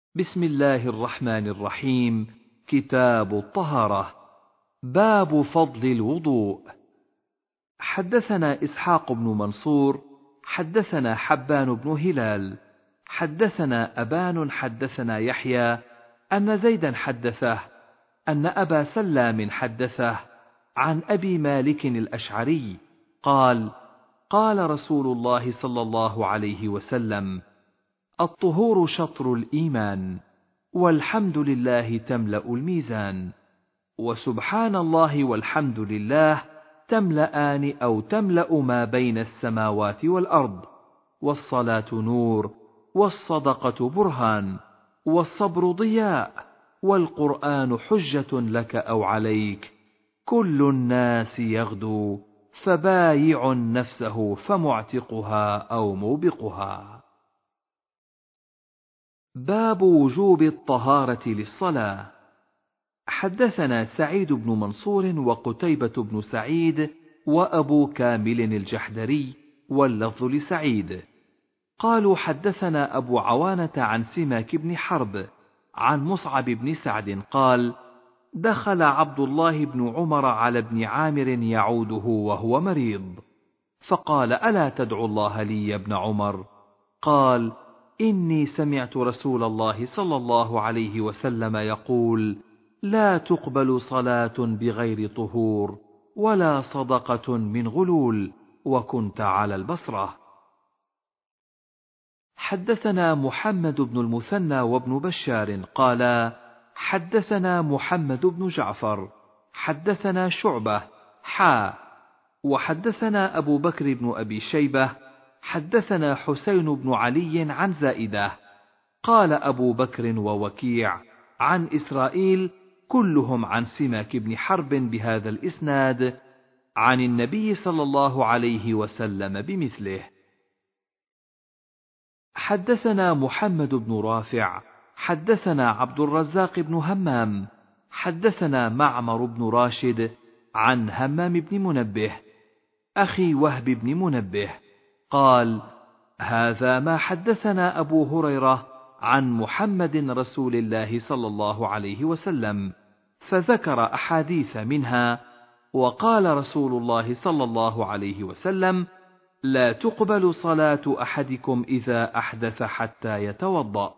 بسم الله الرحمن الرحيم. كتاب الطهارة. باب فضل الوضوء. حدثنا إسحاق بن منصور حدثنا حبان بن هلال حدثنا أبان حدثنا يحيى أن زيدا حدثه أن أبا سلام حدثه عن أبي مالك الأشعري قال: قال رسول الله صلى الله عليه وسلم: الطهور شطر الإيمان، والحمد لله تملأ الميزان، وسبحان الله والحمد لله تملأان أو تملأ ما بين السماوات والأرض، والصلاة نور، والصدقة برهان، والصبر ضياء، والقرآن حجة لك أو عليك، كل الناس يغدو، فبايع نفسه فمعتقها أو موبقها. باب وجوب الطهارة للصلاة. حدثنا سعيد بن منصور وقتيبة بن سعيد وأبو كامل الجحدري، واللفظ لسعيد، قالوا: حدثنا أبو عوانة عن سماك بن حرب عن مصعب بن سعد قال: دخل عبد الله بن عمر على ابن عامر يعوده وهو مريض، فقال: ألا تدعو الله لي يا ابن عمر؟ قال: إني سمعت رسول الله صلى الله عليه وسلم يقول: لا تقبل صلاة بغير طهور، ولا صدقة من غلول، وكنت على البصرة. حدثنا محمد بن المثنى وابن بشار قالا: حدثنا محمد بن جعفر حدثنا شعبة وحدثنا أبو بكر بن أبي شيبة حدثنا حسين بن علي عن زائدة قال أبو بكر ووكيع عن إسرائيل كلهم عن سماك بن حرب بهذا الإسناد عن النبي صلى الله عليه وسلم بمثله. حدثنا محمد بن رافع حدثنا عبد الرزاق بن همام حدثنا معمر بن راشد عن همام بن منبه أخي وهب بن منبه قال: هذا ما حدثنا أبو هريرة عن محمد رسول الله صلى الله عليه وسلم، فذكر أحاديث منها، وقال رسول الله صلى الله عليه وسلم: لا تقبل صلاة أحدكم إذا أحدث حتى يتوضأ.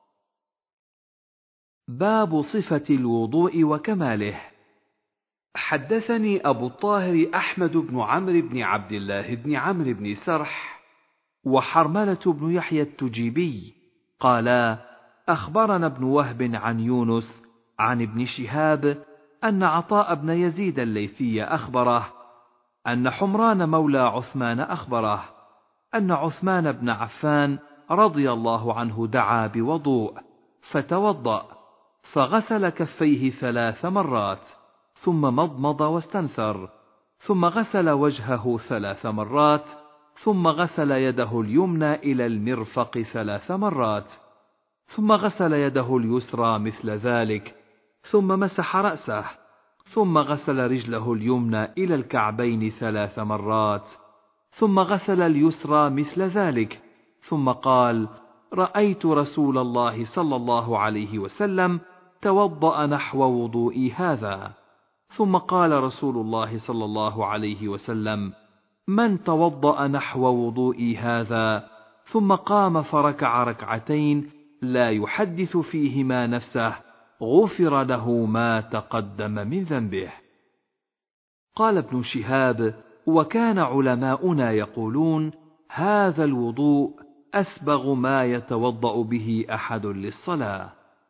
باب صفة الوضوء وكماله. حدثني أبو الطاهر أحمد بن عمرو بن عبد الله بن عمرو بن سرح وحرملة بن يحيى التجيبي قالا: أخبرنا ابن وهب عن يونس عن ابن شهاب أن عطاء بن يزيد الليثي أخبره أن حمران مولى عثمان أخبره أن عثمان بن عفان رضي الله عنه دعا بوضوء فتوضأ، فغسل كفيه 3 مرات، ثم مضمض واستنثر، ثم غسل وجهه 3 مرات، ثم غسل يده اليمنى إلى المرفق 3 مرات، ثم غسل يده اليسرى مثل ذلك، ثم مسح رأسه، ثم غسل رجله اليمنى إلى الكعبين 3 مرات، ثم غسل اليسرى مثل ذلك، ثم قال: رأيت رسول الله صلى الله عليه وسلم توضأ نحو وضوئي هذا. ثم قال رسول الله صلى الله عليه وسلم: من توضأ نحو وضوئي هذا ثم قام فركع 2 ركعتين لا يحدث فيهما نفسه غفر له ما تقدم من ذنبه. قال ابن شهاب: وكان علماؤنا يقولون: هذا الوضوء أسبغ ما يتوضأ به أحد للصلاة.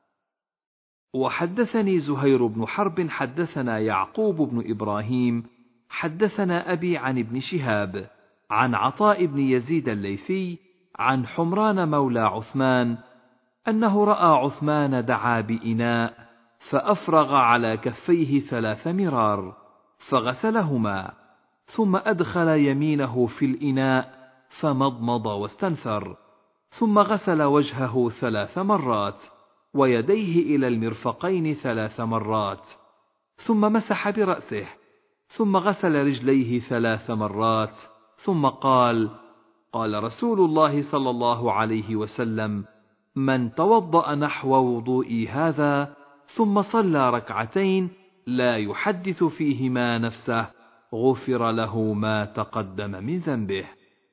وحدثني زهير بن حرب حدثنا يعقوب بن إبراهيم حدثنا أبي عن ابن شهاب عن عطاء بن يزيد الليثي عن حمران مولى عثمان أنه رأى عثمان دعا بإناء فأفرغ على كفيه 3 مرار فغسلهما، ثم أدخل يمينه في الإناء فمضمض واستنثر، ثم غسل وجهه 3 مرات ويديه إلى المرفقين 3 مرات، ثم مسح برأسه، ثم غسل رجليه 3 مرات، ثم قال: قال رسول الله صلى الله عليه وسلم: من توضأ نحو وضوئي هذا ثم صلى ركعتين لا يحدث فيهما نفسه غفر له ما تقدم من ذنبه.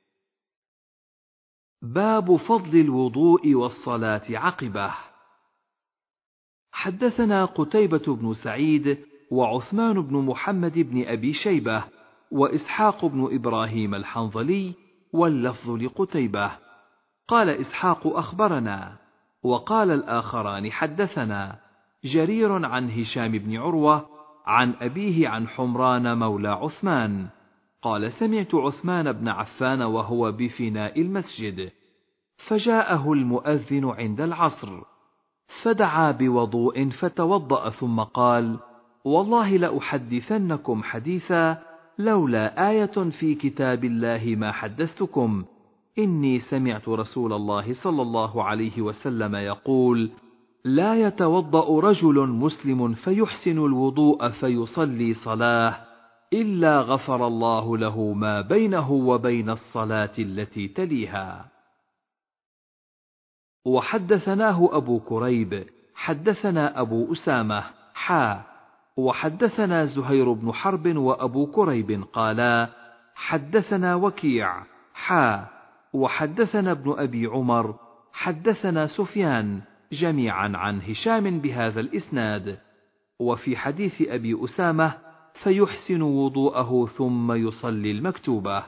باب فضل الوضوء والصلاة عقبه. حدثنا قتيبة بن سعيد وعثمان بن محمد بن أبي شيبة وإسحاق بن إبراهيم الحنظلي، واللفظ لقتيبة. قال إسحاق أخبرنا، وقال الآخران حدثنا جرير عن هشام بن عروة عن أبيه عن حمران مولى عثمان قال: سمعت عثمان بن عفان وهو بفناء المسجد، فجاءه المؤذن عند العصر، فدعا بوضوء فتوضأ ثم قال: والله لأحدثنكم حديثا لولا آية في كتاب الله ما حدثتكم، إني سمعت رسول الله صلى الله عليه وسلم يقول: لا يتوضأ رجل مسلم فيحسن الوضوء فيصلي صلاة إلا غفر الله له ما بينه وبين الصلاة التي تليها. وحدثناه أبو كريب حدثنا أبو أسامة وحدثنا زهير بن حرب وأبو كريب قالا حدثنا وكيع وحدثنا ابن أبي عمر حدثنا سفيان جميعا عن هشام بهذا الإسناد. وفي حديث أبي أسامة: فيحسن وضوءه ثم يصلي المكتوبة.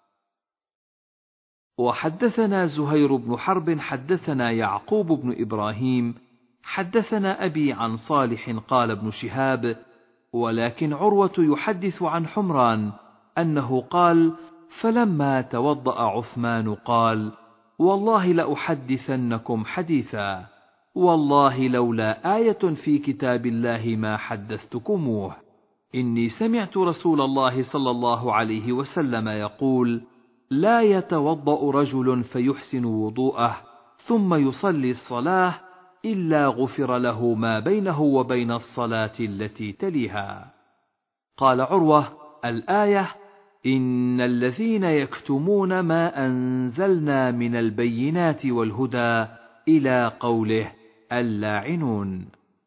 وحدثنا زهير بن حرب حدثنا يعقوب بن إبراهيم حدثنا أبي عن صالح قال ابن شهاب: ولكن عروة يحدث عن حمران أنه قال: فلما توضأ عثمان قال: والله لأحدثنكم حديثا، والله لولا آية في كتاب الله ما حدثتكموه، إني سمعت رسول الله صلى الله عليه وسلم يقول: لا يتوضأ رجل فيحسن وضوءه ثم يصلي الصلاة إلا غفر له ما بينه وبين الصلاة التي تليها. قال عروة: الآية: إن الذين يكتمون ما أنزلنا من البينات والهدى إلى قوله اللاعنون.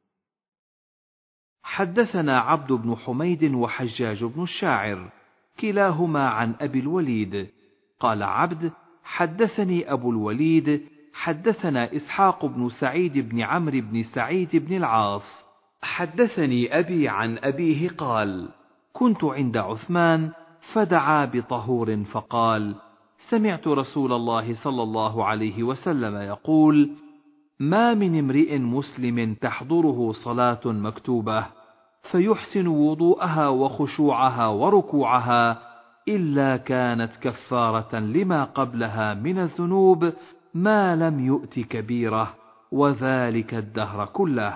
حدثنا عبد بن حميد وحجاج بن الشاعر كلاهما عن أبي الوليد قال عبد: حدثني أبو الوليد حدثنا إسحاق بن سعيد بن عمرو بن سعيد بن العاص حدثني أبي عن أبيه قال: كنت عند عثمان فدعا بطهور فقال: سمعت رسول الله صلى الله عليه وسلم يقول: ما من امرئ مسلم تحضره صلاة مكتوبة فيحسن وضوءها وخشوعها وركوعها إلا كانت كفارة لما قبلها من الذنوب ما لم يؤت كبيرة، وذلك الدهر كله.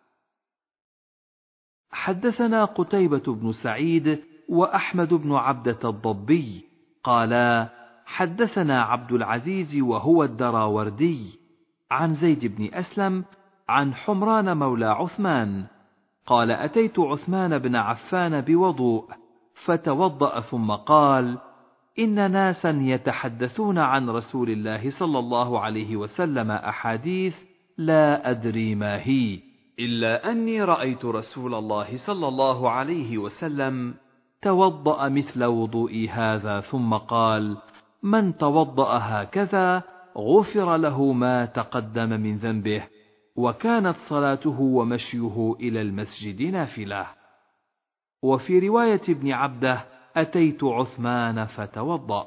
حدثنا قتيبة بن سعيد وأحمد بن عبدة الضبي قالا حدثنا عبد العزيز وهو الدراوردي عن زيد بن أسلم عن حمران مولى عثمان قال: أتيت عثمان بن عفان بوضوء فتوضأ ثم قال: إن ناسا يتحدثون عن رسول الله صلى الله عليه وسلم أحاديث لا أدري ما هي، إلا أني رأيت رسول الله صلى الله عليه وسلم توضأ مثل وضوئي هذا ثم قال: من توضأ هكذا غفر له ما تقدم من ذنبه، وكانت صلاته ومشيه إلى المسجد نافلة. وفي رواية ابن عبده: أتيت عثمان فتوضأ.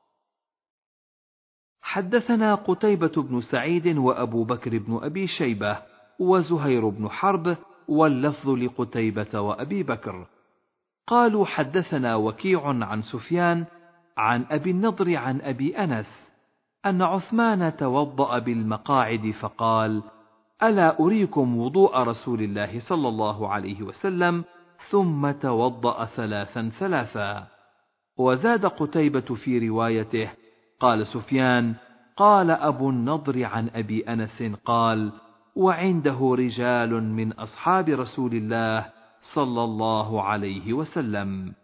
حدثنا قتيبة بن سعيد وأبو بكر بن أبي شيبة وزهير بن حرب، واللفظ لقتيبة وأبي بكر. قالوا حدثنا وكيع عن سفيان عن أبي النضر عن أبي أنس أن عثمان توضأ بالمقاعد فقال: ألا أريكم وضوء رسول الله صلى الله عليه وسلم؟ ثم توضأ ثلاثا ثلاثا. وزاد قتيبة في روايته: قال سفيان: قال أبو النضر عن أبي أنس قال: وعنده رجال من أصحاب رسول الله صلى الله عليه وسلم.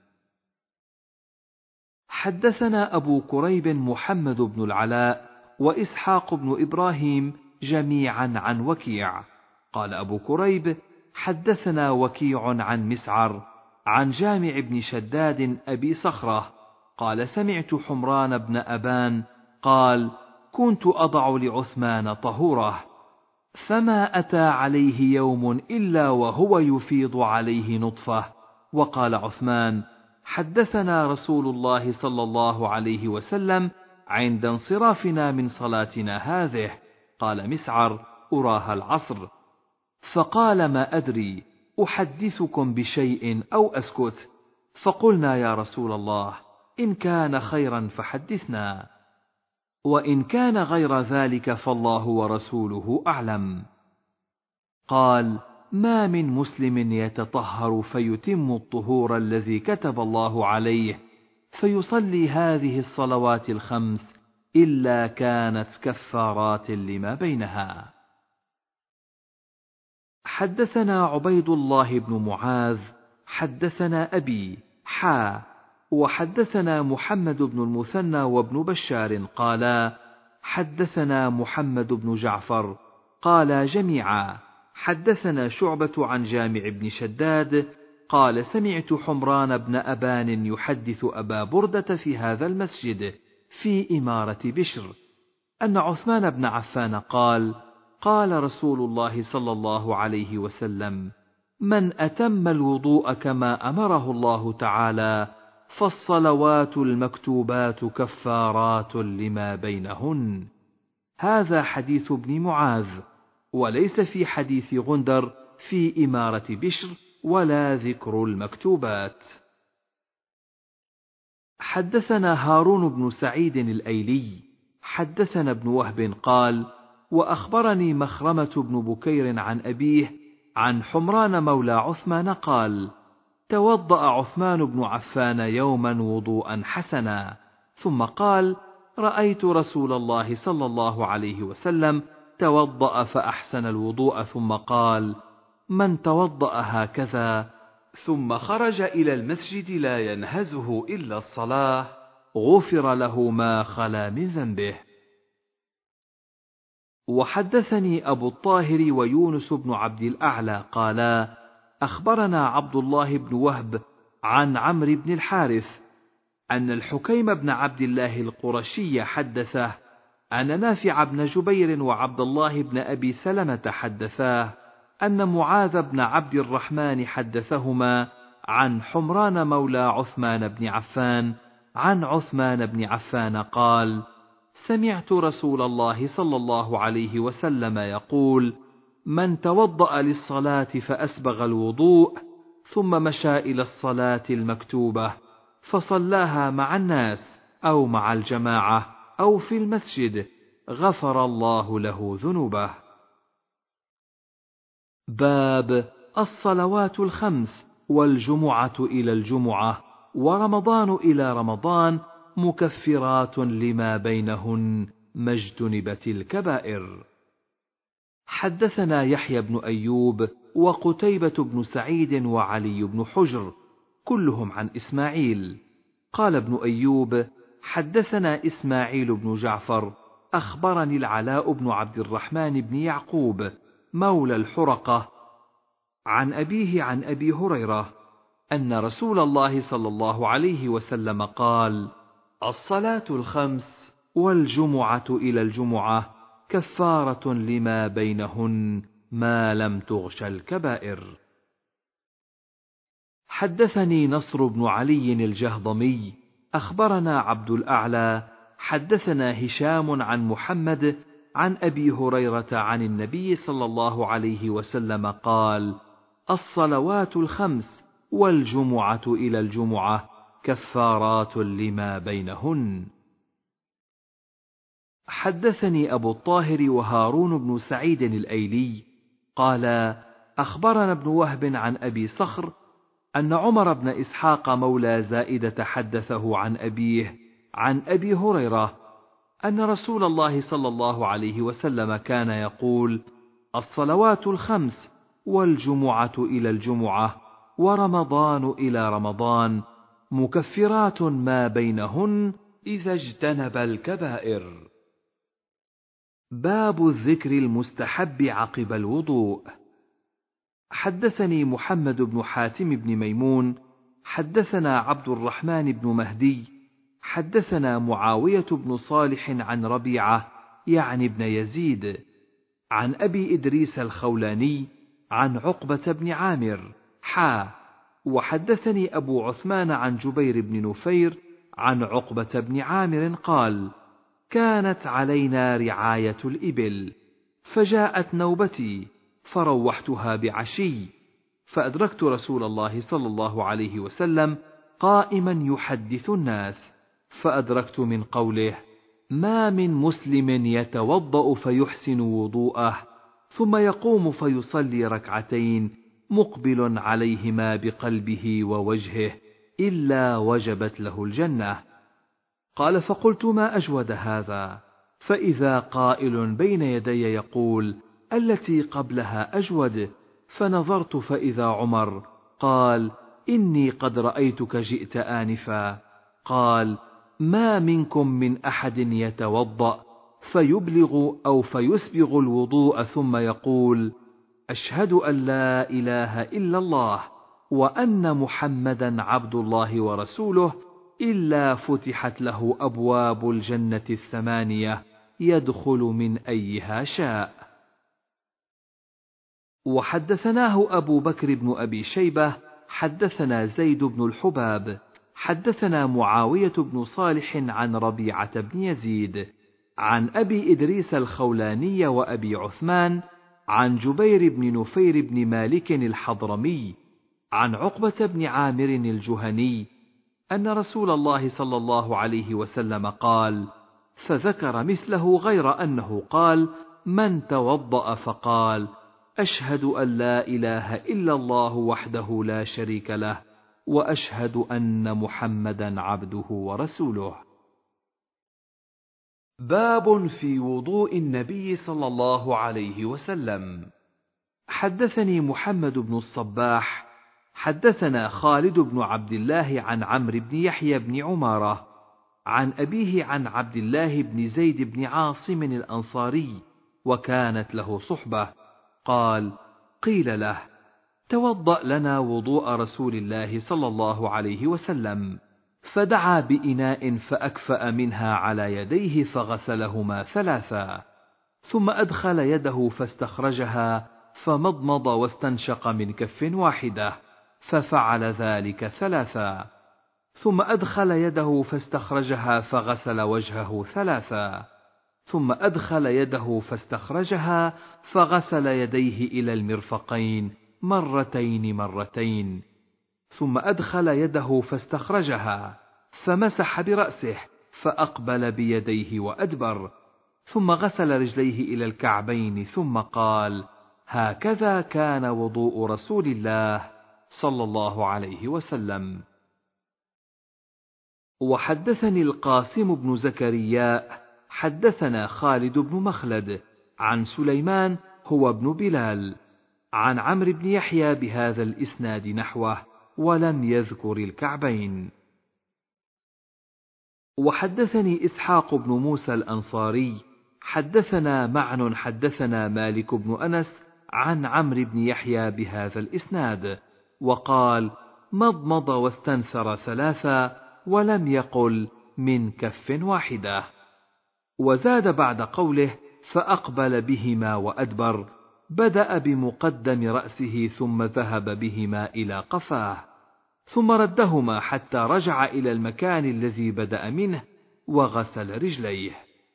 حدثنا أبو كريب محمد بن العلاء وإسحاق بن إبراهيم جميعا عن وكيع. قال أبو كريب: حدثنا وكيع عن مسعر عن جامع بن شداد أبي صخرة قال: سمعت حمران بن أبان قال: كنت أضع لعثمان طهوره، فما أتى عليه يوم إلا وهو يفيض عليه نطفة. وقال عثمان: حدثنا رسول الله صلى الله عليه وسلم عند انصرافنا من صلاتنا هذه. قال مسعر: أراها العصر. فقال: ما أدري أحدثكم بشيء أو أسكت؟ فقلنا: يا رسول الله، إن كان خيرا فحدثنا، وإن كان غير ذلك فالله ورسوله أعلم. قال: ما من مسلم يتطهر فيتم الطهور الذي كتب الله عليه فيصلي هذه الصلوات الخمس إلا كانت كفارات لما بينها. حدثنا عبيد الله بن معاذ حدثنا أبي وحدثنا محمد بن المثنى وابن بشار قالا: حدثنا محمد بن جعفر قالا جميعا: حدثنا شعبة عن جامع بن شداد قال: سمعت حمران بن أبان يحدث أبا بردة في هذا المسجد في إمارة بشر أن عثمان بن عفان قال: قال رسول الله صلى الله عليه وسلم: من أتم الوضوء كما أمره الله تعالى فالصلوات المكتوبات كفارات لما بينهن. هذا حديث ابن معاذ، وليس في حديث غندر في إمارة بشر ولا ذكر المكتوبات. حدثنا هارون بن سعيد الأيلي حدثنا ابن وهب قال: وأخبرني مخرمة بن بكير عن أبيه عن حمران مولى عثمان قال: توضأ عثمان بن عفان يوما وضوءا حسنا، ثم قال: رأيت رسول الله صلى الله عليه وسلم توضأ فأحسن الوضوء، ثم قال: من توضأ هكذا ثم خرج إلى المسجد لا ينهزه إلا الصلاة غفر له ما خلا من ذنبه. وحدثني أبو الطاهر ويونس بن عبد الأعلى قالا: أخبرنا عبد الله بن وهب عن عمرو بن الحارث أن الحكيم بن عبد الله القرشي حدثه أن نافع بن جبير وعبد الله بن أبي سلمة حدثاه أن معاذ بن عبد الرحمن حدثهما عن حمران مولى عثمان بن عفان عن عثمان بن عفان قال: سمعت رسول الله صلى الله عليه وسلم يقول: من توضأ للصلاة فأسبغ الوضوء ثم مشى إلى الصلاة المكتوبة فصلاها مع الناس أو مع الجماعة أو في المسجد غفر الله له ذنوبه. باب الصلوات الخمس والجمعة إلى الجمعة ورمضان إلى رمضان مكفرات لما بينهن ما اجتنبت الكبائر. حدثنا يحيى بن أيوب وقتيبة بن سعيد وعلي بن حجر كلهم عن إسماعيل. قال ابن أيوب: حدثنا إسماعيل بن جعفر أخبرني العلاء بن عبد الرحمن بن يعقوب مولى الحرقة عن أبيه عن أبي هريرة أن رسول الله صلى الله عليه وسلم قال: الصلاة الخمس والجمعة إلى الجمعة كفارة لما بينهن ما لم تغش الكبائر. حدثني نصر بن علي الجهضمي أخبرنا عبد الأعلى حدثنا هشام عن محمد عن أبي هريرة عن النبي صلى الله عليه وسلم قال: الصلوات الخمس والجمعة إلى الجمعة كفارات لما بينهن. حدثني أبو الطاهر وهارون بن سعيد الأيلي قال: أخبرنا ابن وهب عن أبي صخر أن عمر بن إسحاق مولى زائدة حدثه عن أبيه عن أبي هريرة أن رسول الله صلى الله عليه وسلم كان يقول: الصلوات الخمس والجمعة إلى الجمعة ورمضان إلى رمضان مكفرات ما بينهن إذا اجتنب الكبائر. باب الذكر المستحب عقب الوضوء. حدثني محمد بن حاتم بن ميمون حدثنا عبد الرحمن بن مهدي حدثنا معاوية بن صالح عن ربيعة يعني ابن يزيد عن أبي إدريس الخولاني عن عقبة بن عامر وحدثني أبو عثمان عن جبير بن نفير عن عقبة بن عامر قال: كانت علينا رعاية الإبل، فجاءت نوبتي فروحتها بعشي، فأدركت رسول الله صلى الله عليه وسلم قائما يحدث الناس، فأدركت من قوله: ما من مسلم يتوضأ فيحسن وضوءه ثم يقوم فيصلي ركعتين مقبل عليهما بقلبه ووجهه إلا وجبت له الجنة. قال: فقلت: ما أجود هذا؟ فإذا قائل بين يدي يقول: التي قبلها أجود. فنظرت فإذا عمر قال: إني قد رأيتك جئت آنفا. قال: ما منكم من أحد يتوضأ فيبلغ أو فيسبغ الوضوء ثم يقول: أشهد أن لا إله إلا الله وأن محمدا عبد الله ورسوله، إلا فتحت له أبواب الجنة 8 يدخل من أيها شاء. وحدثناه أبو بكر بن أبي شيبة حدثنا زيد بن الحباب حدثنا معاوية بن صالح عن ربيعة بن يزيد عن أبي إدريس الخولاني وأبي عثمان عن جبير بن نفير بن مالك الحضرمي عن عقبة بن عامر الجهني أن رسول الله صلى الله عليه وسلم قال، فذكر مثله غير أنه قال: من توضأ فقال: أشهد أن لا إله إلا الله وحده لا شريك له وأشهد أن محمدا عبده ورسوله. باب في وضوء النبي صلى الله عليه وسلم. حدثني محمد بن الصباح حدثنا خالد بن عبد الله عن عمرو بن يحيى بن عمارة عن أبيه عن عبد الله بن زيد بن عاصم الأنصاري وكانت له صحبة قال: قيل له: توضأ لنا وضوء رسول الله صلى الله عليه وسلم، فدعا بإناء فأكفأ منها على يديه فغسلهما 3، ثم أدخل يده فاستخرجها فمضمض واستنشق من كف واحدة، ففعل ذلك 3، ثم أدخل يده فاستخرجها فغسل وجهه 3، ثم أدخل يده فاستخرجها فغسل يديه إلى المرفقين 2 ثم أدخل يده فاستخرجها فمسح برأسه فأقبل بيديه وأدبر، ثم غسل رجليه إلى الكعبين ثم قال: هكذا كان وضوء رسول الله صلى الله عليه وسلم. وحدثني القاسم بن زكريا حدثنا خالد بن مخلد عن سليمان هو ابن بلال عن عمرو بن يحيى بهذا الإسناد نحوه ولم يذكر الكعبين. وحدثني إسحاق بن موسى الأنصاري حدثنا معن حدثنا مالك بن أنس عن عمرو بن يحيى بهذا الإسناد وقال: مضمض واستنثر 3 ولم يقل من كف واحدة. وزاد بعد قوله: فأقبل بهما وأدبر، بدأ بمقدم رأسه ثم ذهب بهما إلى قفاه، ثم ردهما حتى رجع إلى المكان الذي بدأ منه وغسل رجليه.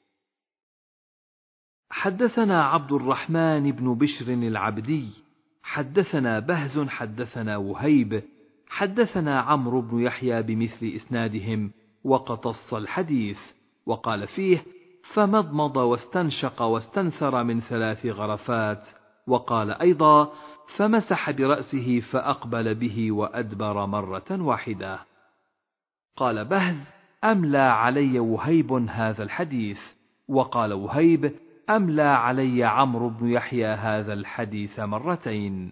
حدثنا عبد الرحمن بن بشر العبدي حدثنا بهز حدثنا وهيب حدثنا عمرو بن يحيى بمثل إسنادهم وقتص الحديث وقال فيه: فمضمض واستنشق واستنثر من 3 غرفات، وقال أيضا: فمسح برأسه فأقبل به وأدبر 1 قال بهز: أملى علي وهيب هذا الحديث، وقال وهيب: أملى علي عمرو بن يحيى هذا الحديث 2.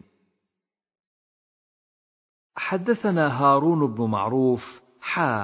حدثنا هارون بن معروف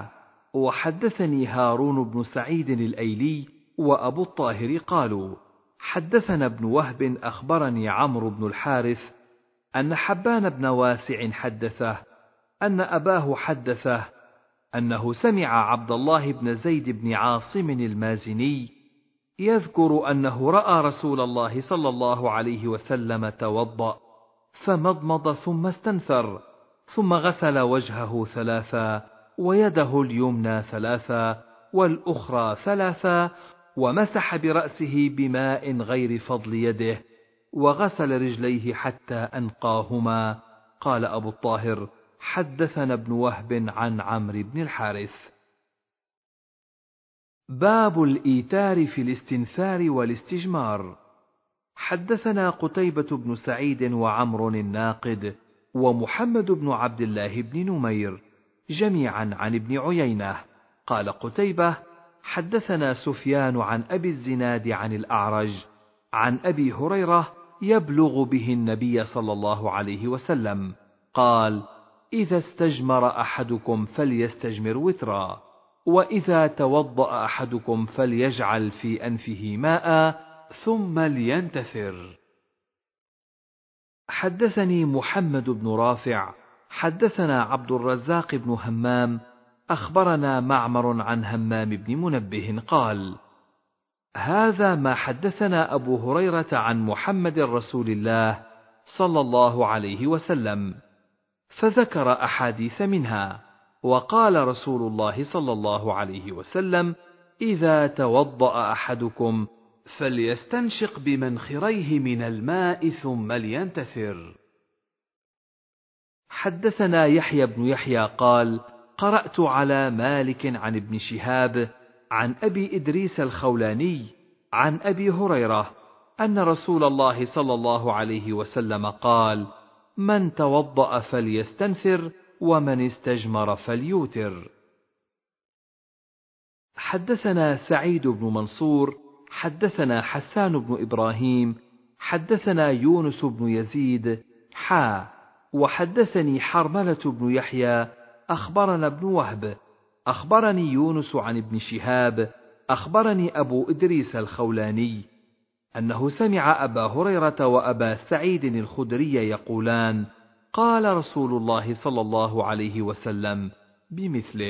وحدثني هارون بن سعيد الأيلي وأبو الطاهر قالوا: حدثنا ابن وهب أخبرني عمرو بن الحارث أن حبان بن واسع حدثه أن أباه حدثه أنه سمع عبد الله بن زيد بن عاصم المازني يذكر أنه رأى رسول الله صلى الله عليه وسلم توضأ فمضمض ثم استنثر، ثم غسل وجهه 3 ويده اليمنى 3 والأخرى 3 ومسح برأسه بماء غير فضل يده وغسل رجليه حتى أنقاهما. قال أبو الطاهر: حدثنا ابن وهب عن عمرو بن الحارث. باب الإيتار في الاستنثار والاستجمار. حدثنا قتيبة بن سعيد وعمر الناقد ومحمد بن عبد الله بن نمير جميعا عن ابن عيينة. قال قتيبة: حدثنا سفيان عن أبي الزناد عن الأعرج عن أبي هريرة يبلغ به النبي صلى الله عليه وسلم قال: إذا استجمر أحدكم فليستجمر وترا، وإذا توضأ أحدكم فليجعل في أنفه ماء ثم لينتثر. حدثني محمد بن رافع حدثنا عبد الرزاق بن همام أخبرنا معمر عن همام بن منبه قال: هذا ما حدثنا أبو هريرة عن محمد رسول الله صلى الله عليه وسلم، فذكر أحاديث منها، وقال رسول الله صلى الله عليه وسلم: إذا توضأ أحدكم فليستنشق بمنخريه من الماء ثم لينتثر. حدثنا يحيى بن يحيى قال: قرأت على مالك عن ابن شهاب عن أبي إدريس الخولاني عن أبي هريرة أن رسول الله صلى الله عليه وسلم قال: من توضأ فليستنثر ومن استجمر فليوتر. حدثنا سعيد بن منصور حدثنا حسان بن إبراهيم حدثنا يونس بن يزيد وحدثني حرملة بن يحيى أخبرنا ابن وهب أخبرني يونس عن ابن شهاب أخبرني أبو إدريس الخولاني أنه سمع أبا هريرة وأبا سعيد الخدري يقولان: قال رسول الله صلى الله عليه وسلم بمثله.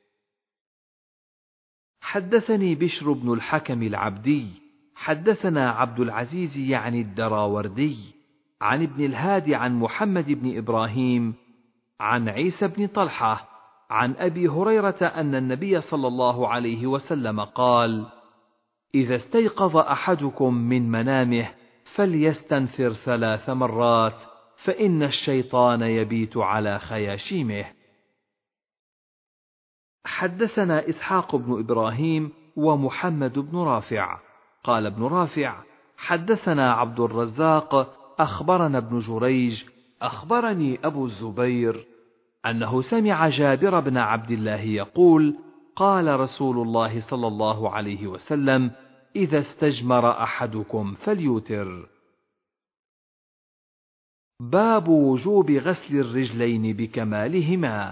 حدثني بشر بن الحكم العبدي حدثنا عبد العزيز يعني الدراوردي عن ابن الهادي عن محمد بن إبراهيم عن عيسى بن طلحة عن أبي هريرة أن النبي صلى الله عليه وسلم قال: إذا استيقظ أحدكم من منامه فليستنثر 3 مرات فإن الشيطان يبيت على خياشيمه. حدثنا إسحاق بن إبراهيم ومحمد بن رافع قال ابن رافع: حدثنا عبد الرزاق أخبرنا ابن جريج أخبرني أبو الزبير أنه سمع جابر بن عبد الله يقول: قال رسول الله صلى الله عليه وسلم: إذا استجمر أحدكم فليوتر. باب وجوب غسل الرجلين بكمالهما.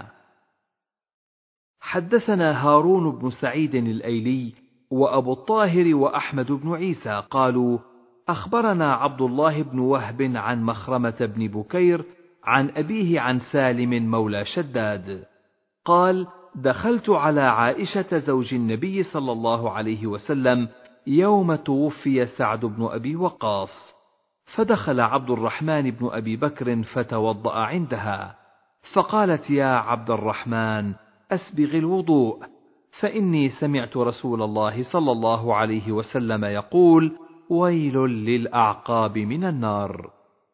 حدثنا هارون بن سعيد الأيلي وأبو الطاهر وأحمد بن عيسى قالوا: أخبرنا عبد الله بن وهب عن مخرمة بن بكير عن أبيه عن سالم مولى شداد قال: دخلت على عائشة زوج النبي صلى الله عليه وسلم يوم توفي سعد بن أبي وقاص، فدخل عبد الرحمن بن أبي بكر فتوضأ عندها، فقالت: يا عبد الرحمن أسبغ الوضوء، فإني سمعت رسول الله صلى الله عليه وسلم يقول: ويل للأعقاب من النار.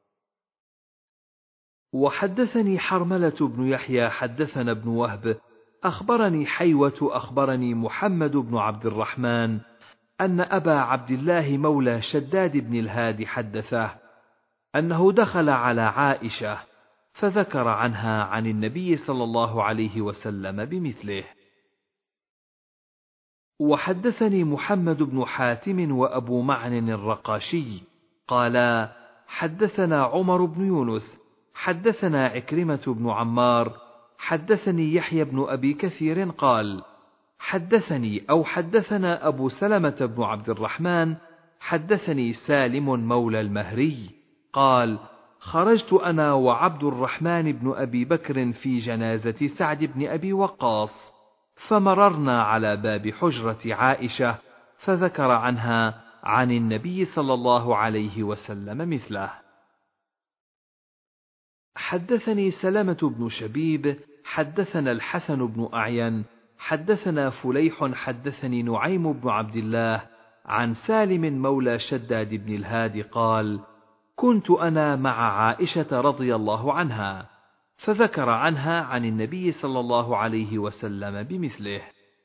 وحدثني حرملة بن يحيى حدثنا ابن وهب أخبرني حيوة أخبرني محمد بن عبد الرحمن أن أبا عبد الله مولى شداد بن الهادي حدثه أنه دخل على عائشة فذكر عنها عن النبي صلى الله عليه وسلم بمثله. وحدثني محمد بن حاتم وأبو معن الرقاشي قالا: حدثنا عمر بن يونس حدثنا عكرمة بن عمار حدثني يحيى بن أبي كثير قال: حدثني أو حدثنا أبو سلمة بن عبد الرحمن حدثني سالم مولى المهري قال: خرجت أنا وعبد الرحمن بن أبي بكر في جنازة سعد بن أبي وقاص، فمررنا على باب حجرة عائشة، فذكر عنها عن النبي صلى الله عليه وسلم مثله. حدثني سلمة بن شبيب حدثنا الحسن بن أعين حدثنا فليح حدثني نعيم بن عبد الله عن سالم مولى شداد بن الهاد قال: كنت أنا مع عائشة رضي الله عنها، فذكر عنها عن النبي صلى الله عليه وسلم بمثله.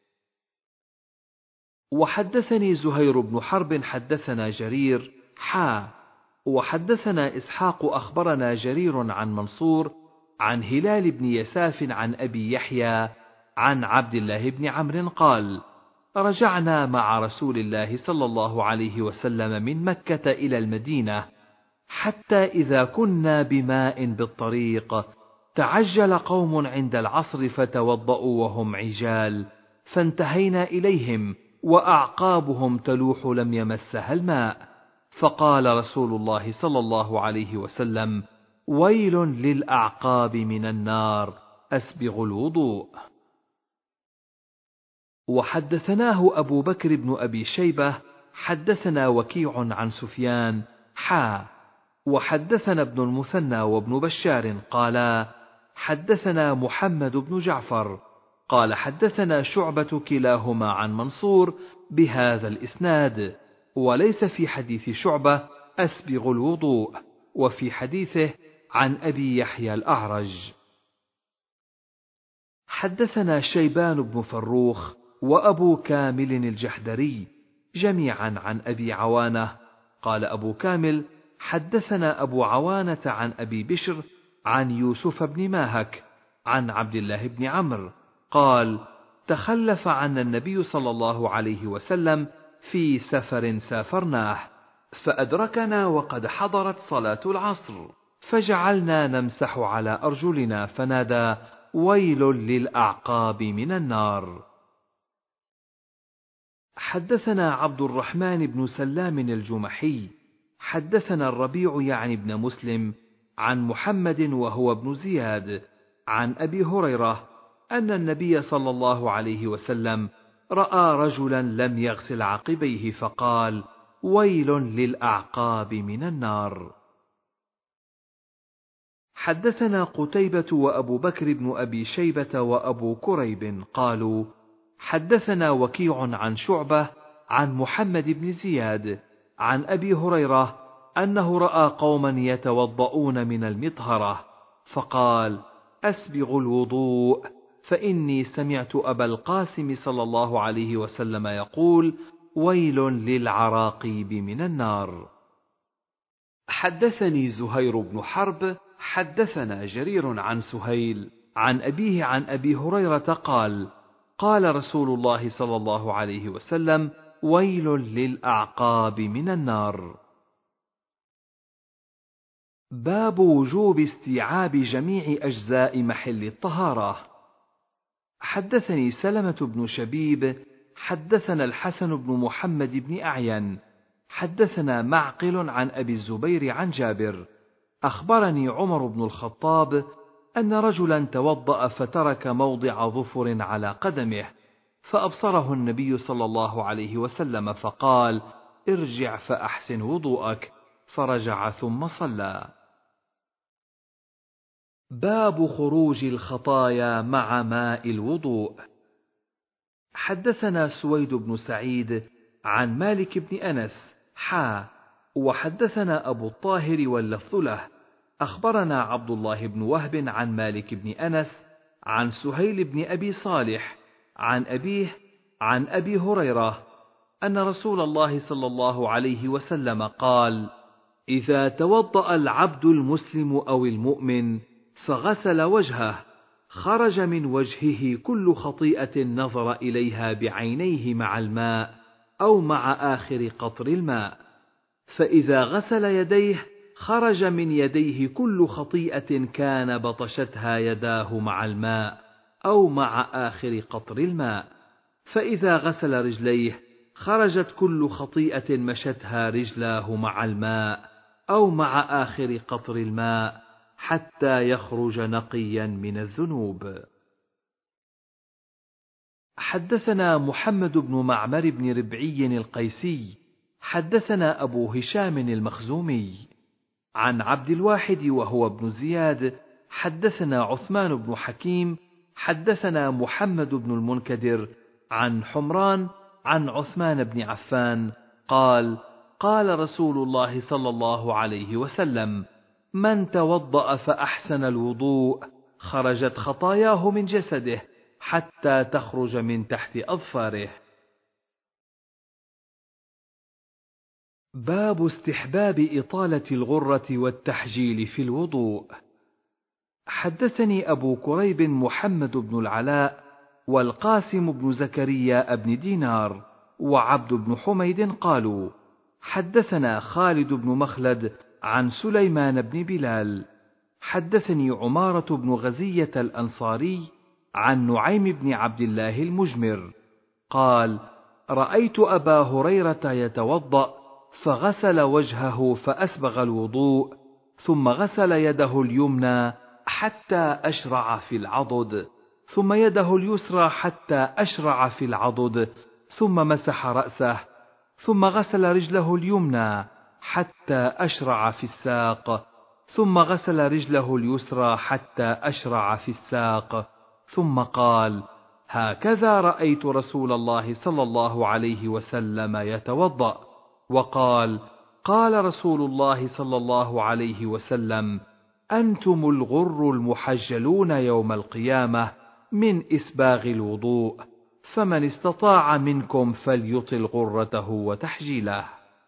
وحدثني زهير بن حرب حدثنا جرير وحدثنا إسحاق أخبرنا جرير عن منصور عن هلال بن يساف عن أبي يحيى عن عبد الله بن عمرو قال: رجعنا مع رسول الله صلى الله عليه وسلم من مكة إلى المدينة، حتى إذا كنا بماء بالطريق تعجل قوم عند العصر فتوضأوا وهم عجال، فانتهينا إليهم وأعقابهم تلوح لم يمسها الماء، فقال رسول الله صلى الله عليه وسلم: ويل للأعقاب من النار، أسبغوا الوضوء. وحدثناه أبو بكر بن أبي شيبة حدثنا وكيع عن سفيان وحدثنا ابن المثنى وابن بشار قالا: حدثنا محمد بن جعفر قال حدثنا شعبة كلاهما عن منصور بهذا الإسناد، وليس في حديث شعبة أسبغ الوضوء، وفي حديثه عن أبي يحيى الأعرج. حدثنا شيبان بن فروخ وأبو كامل الجحدري جميعا عن أبي عوانة قال أبو كامل: حدثنا أبو عوانة عن أبي بشر عن يوسف بن ماهك عن عبد الله بن عمرو قال: تخلف عنا النبي صلى الله عليه وسلم في سفر سافرناه، فأدركنا وقد حضرت صلاة العصر، فجعلنا نمسح على أرجلنا، فنادى: ويل للأعقاب من النار. حدثنا عبد الرحمن بن سلام الجمحي حدثنا الربيع يعني ابن مسلم عن محمد وهو ابن زياد عن أبي هريرة أن النبي صلى الله عليه وسلم رأى رجلا لم يغسل عقبيه فقال: ويل للأعقاب من النار. حدثنا قتيبة وأبو بكر بن أبي شيبة وأبو كريب قالوا: حدثنا وكيع عن شعبة عن محمد بن زياد عن أبي هريرة أنه رأى قوما يتوضؤون من المطهرة، فقال: أسبغوا الوضوء، فإني سمعت أبا القاسم صلى الله عليه وسلم يقول: ويل للعراقيب من النار. حدثني زهير بن حرب حدثنا جرير عن سهيل عن أبيه عن أبي هريرة قال: قال رسول الله صلى الله عليه وسلم: ويل للأعقاب من النار. باب وجوب استيعاب جميع أجزاء محل الطهارة. حدثني سلمة بن شبيب حدثنا الحسن بن محمد بن أعين حدثنا معقل عن أبي الزبير عن جابر أخبرني عمر بن الخطاب أن رجلا توضأ فترك موضع ظفر على قدمه، فأبصره النبي صلى الله عليه وسلم فقال: ارجع فأحسن وضوءك، فرجع ثم صلى. باب خروج الخطايا مع ماء الوضوء. حدثنا سويد بن سعيد عن مالك بن أنس وحدثنا أبو الطاهر واللفظ له أخبرنا عبد الله بن وهب عن مالك بن أنس عن سهيل بن أبي صالح عن أبيه عن أبي هريرة أن رسول الله صلى الله عليه وسلم قال: إذا توضأ العبد المسلم أو المؤمن فغسل وجهه خرج من وجهه كل خطيئة نظر إليها بعينيه مع الماء أو مع آخر قطر الماء، فإذا غسل يديه خرج من يديه كل خطيئة كان بطشتها يداه مع الماء أو مع آخر قطر الماء، فإذا غسل رجليه خرجت كل خطيئة مشتها رجلاه مع الماء أو مع آخر قطر الماء حتى يخرج نقيا من الذنوب. حدثنا محمد بن معمر بن ربعي القيسي حدثنا أبو هشام المخزومي عن عبد الواحد وهو ابن زياد حدثنا عثمان بن حكيم حدثنا محمد بن المنكدر عن حمران عن عثمان بن عفان قال: قال رسول الله صلى الله عليه وسلم: من توضأ فأحسن الوضوء خرجت خطاياه من جسده حتى تخرج من تحت أظفاره. باب استحباب إطالة الغرة والتحجيل في الوضوء. حدثني أبو كريب محمد بن العلاء والقاسم بن زكريا بن دينار وعبد بن حميد قالوا: حدثنا خالد بن مخلد عن سليمان بن بلال حدثني عمارة بن غزية الأنصاري عن نعيم بن عبد الله المجمر قال: رأيت أبا هريرة يتوضأ فغسل وجهه فأسبغ الوضوء ثم غسل يده اليمنى حتى أشرع في العضد ثم يده اليسرى حتى أشرع في العضد ثم مسح رأسه ثم غسل رجله اليمنى حتى أشرع في الساق ثم غسل رجله اليسرى حتى أشرع في الساق ثم قال: هكذا رأيت رسول الله صلى الله عليه وسلم يتوضأ. وقال: قال رسول الله صلى الله عليه وسلم: أنتم الغر المحجلون يوم القيامة من إسباغ الوضوء، فمن استطاع منكم فليطل غرته وتحجيله.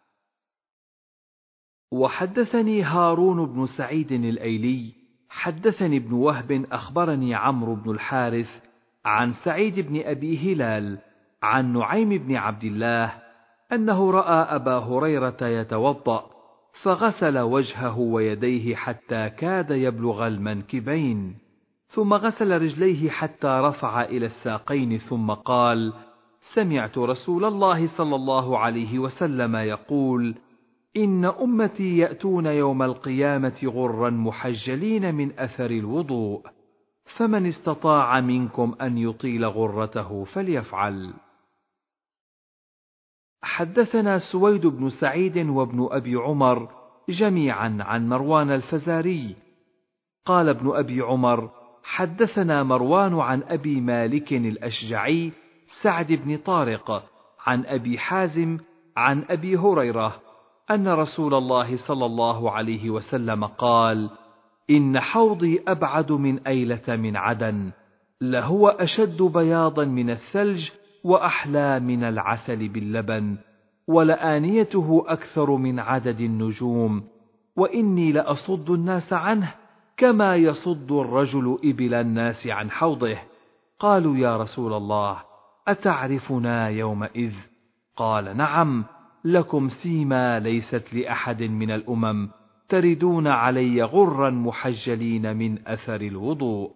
وحدثني هارون بن سعيد الأيلي حدثني ابن وهب أخبرني عمرو بن الحارث عن سعيد بن أبي هلال عن نعيم بن عبد الله أنه رأى أبا هريرة يتوضأ فغسل وجهه ويديه حتى كاد يبلغ المنكبين ثم غسل رجليه حتى رفع إلى الساقين ثم قال: سمعت رسول الله صلى الله عليه وسلم يقول: إن أمتي يأتون يوم القيامة غرا محجلين من أثر الوضوء، فمن استطاع منكم أن يطيل غرته فليفعل. حدثنا سويد بن سعيد وابن أبي عمر جميعا عن مروان الفزاري قال ابن أبي عمر: حدثنا مروان عن أبي مالك الأشجعي سعد بن طارق عن أبي حازم عن أبي هريرة أن رسول الله صلى الله عليه وسلم قال: إن حوضي أبعد من أيلة من عدن، لهو أشد بياضا من الثلج وأحلى من العسل باللبن، ولآنيته أكثر من عدد النجوم، وإني لأصد الناس عنه كما يصد الرجل إبل الناس عن حوضه. قالوا: يا رسول الله، أتعرفنا يومئذ؟ قال: نعم، لكم سيما ليست لأحد من الأمم، تردون علي غرا محجلين من أثر الوضوء.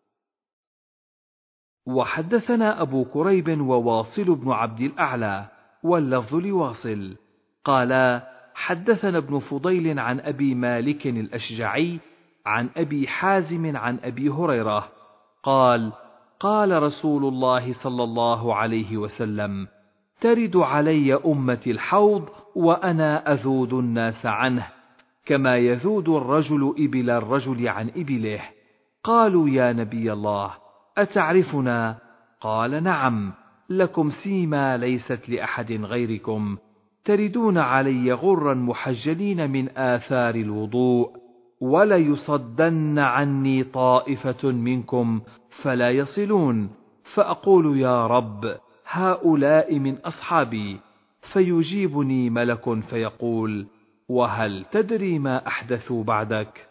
وحدثنا أبو كريب وواصل بن عبد الأعلى واللفظ لواصل قالا: حدثنا ابن فضيل عن أبي مالك الأشجعي عن أبي حازم عن أبي هريرة قال: قال رسول الله صلى الله عليه وسلم: ترد علي أمتي الحوض وأنا أذود الناس عنه كما يذود الرجل إبل الرجل عن إبله. قالوا: يا نبي الله، أتعرفنا؟ قال: نعم، لكم سيما ليست لأحد غيركم، تردون علي غرا محجلين من آثار الوضوء، وليصدن عني طائفة منكم فلا يصلون، فأقول: يا رب، هؤلاء من أصحابي، فيجيبني ملك فيقول: وهل تدري ما أحدثوا بعدك؟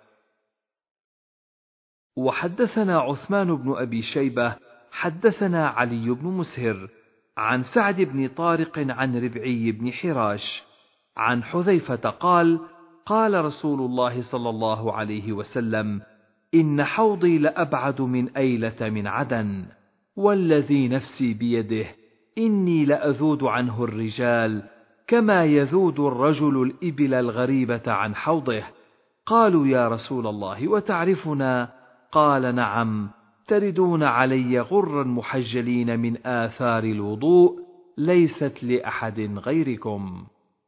وحدثنا عثمان بن أبي شيبة حدثنا علي بن مسهر عن سعد بن طارق عن ربعي بن حراش عن حذيفة قال: قال رسول الله صلى الله عليه وسلم: إن حوضي لأبعد من أيلة من عدن، والذي نفسي بيده إني لأذود عنه الرجال كما يذود الرجل الإبل الغريبة عن حوضه. قالوا يا رسول الله وتعرفنا؟ قال نعم، تردون علي غرا محجلين من آثار الوضوء ليست لأحد غيركم.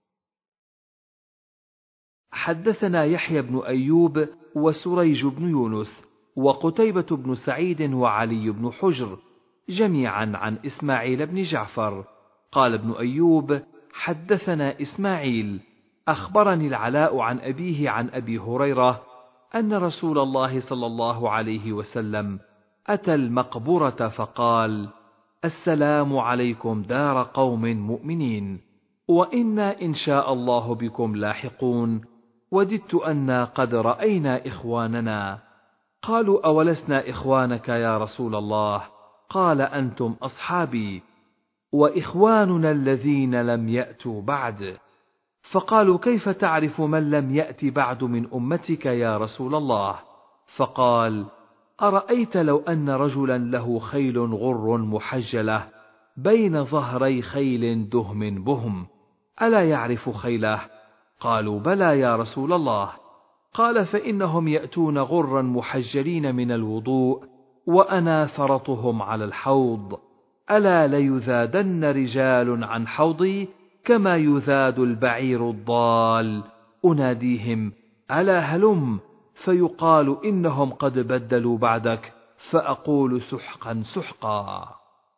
حدثنا يحيى بن أيوب وسريج بن يونس وقتيبة بن سعيد وعلي بن حجر جميعا عن إسماعيل بن جعفر. قال ابن أيوب حدثنا إسماعيل أخبرني العلاء عن أبيه عن أبي هريرة أن رسول الله صلى الله عليه وسلم أتى المقبرة فقال: السلام عليكم دار قوم مؤمنين، وإنا إن شاء الله بكم لاحقون، وددت أنا قد رأينا إخواننا. قالوا: أولسنا إخوانك يا رسول الله؟ قال: أنتم أصحابي، وإخواننا الذين لم يأتوا بعد. فقالوا: كيف تعرف من لم يأت بعد من أمتك يا رسول الله؟ فقال: أرأيت لو أن رجلا له خيل غر محجلة بين ظهري خيل دهم بهم، ألا يعرف خيله؟ قالوا: بلى يا رسول الله. قال: فإنهم يأتون غرا محجلين من الوضوء، وأنا فرطهم على الحوض، ألا ليذادن رجال عن حوضي كما يذاد البعير الضال، أناديهم: ألا هلم، فيقال إنهم قد بدلوا بعدك، فأقول: سحقا سحقا.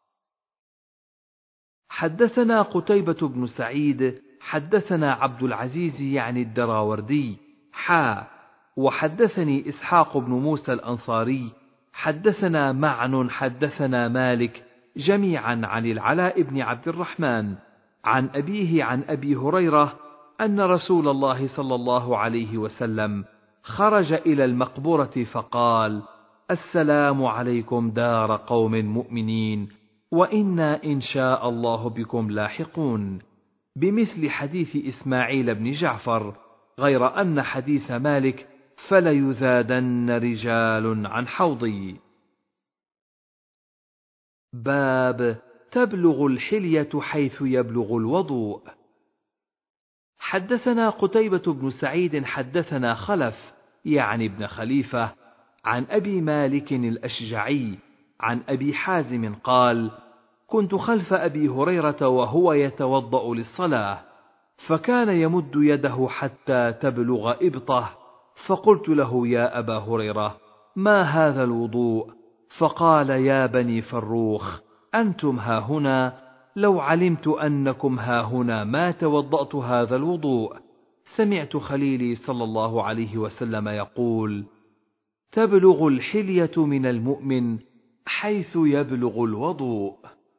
حدثنا قتيبة بن سعيد حدثنا عبد العزيز يعني الدراوردي وحدثني إسحاق بن موسى الأنصاري حدثنا معن حدثنا مالك جميعا عن العلاء بن عبد الرحمن عن أبيه عن أبي هريرة أن رسول الله صلى الله عليه وسلم خرج إلى المقبرة فقال: السلام عليكم دار قوم مؤمنين، وإنا إن شاء الله بكم لاحقون، بمثل حديث إسماعيل بن جعفر، غير أن حديث مالك: فليذادن رجال عن حوضي. باب تبلغ الحلية حيث يبلغ الوضوء. حدثنا قتيبة بن سعيد حدثنا خلف يعني ابن خليفة عن أبي مالك الأشجعي عن أبي حازم قال: كنت خلف أبي هريرة وهو يتوضأ للصلاة، فكان يمد يده حتى تبلغ إبطه، فقلت له: يا أبا هريرة، ما هذا الوضوء؟ فقال: يا بني فروخ، أنتم هاهنا، لو علمت أنكم هاهنا ما توضأت هذا الوضوء. سمعت خليلي صلى الله عليه وسلم يقول: تبلغ الحلية من المؤمن حيث يبلغ الوضوء.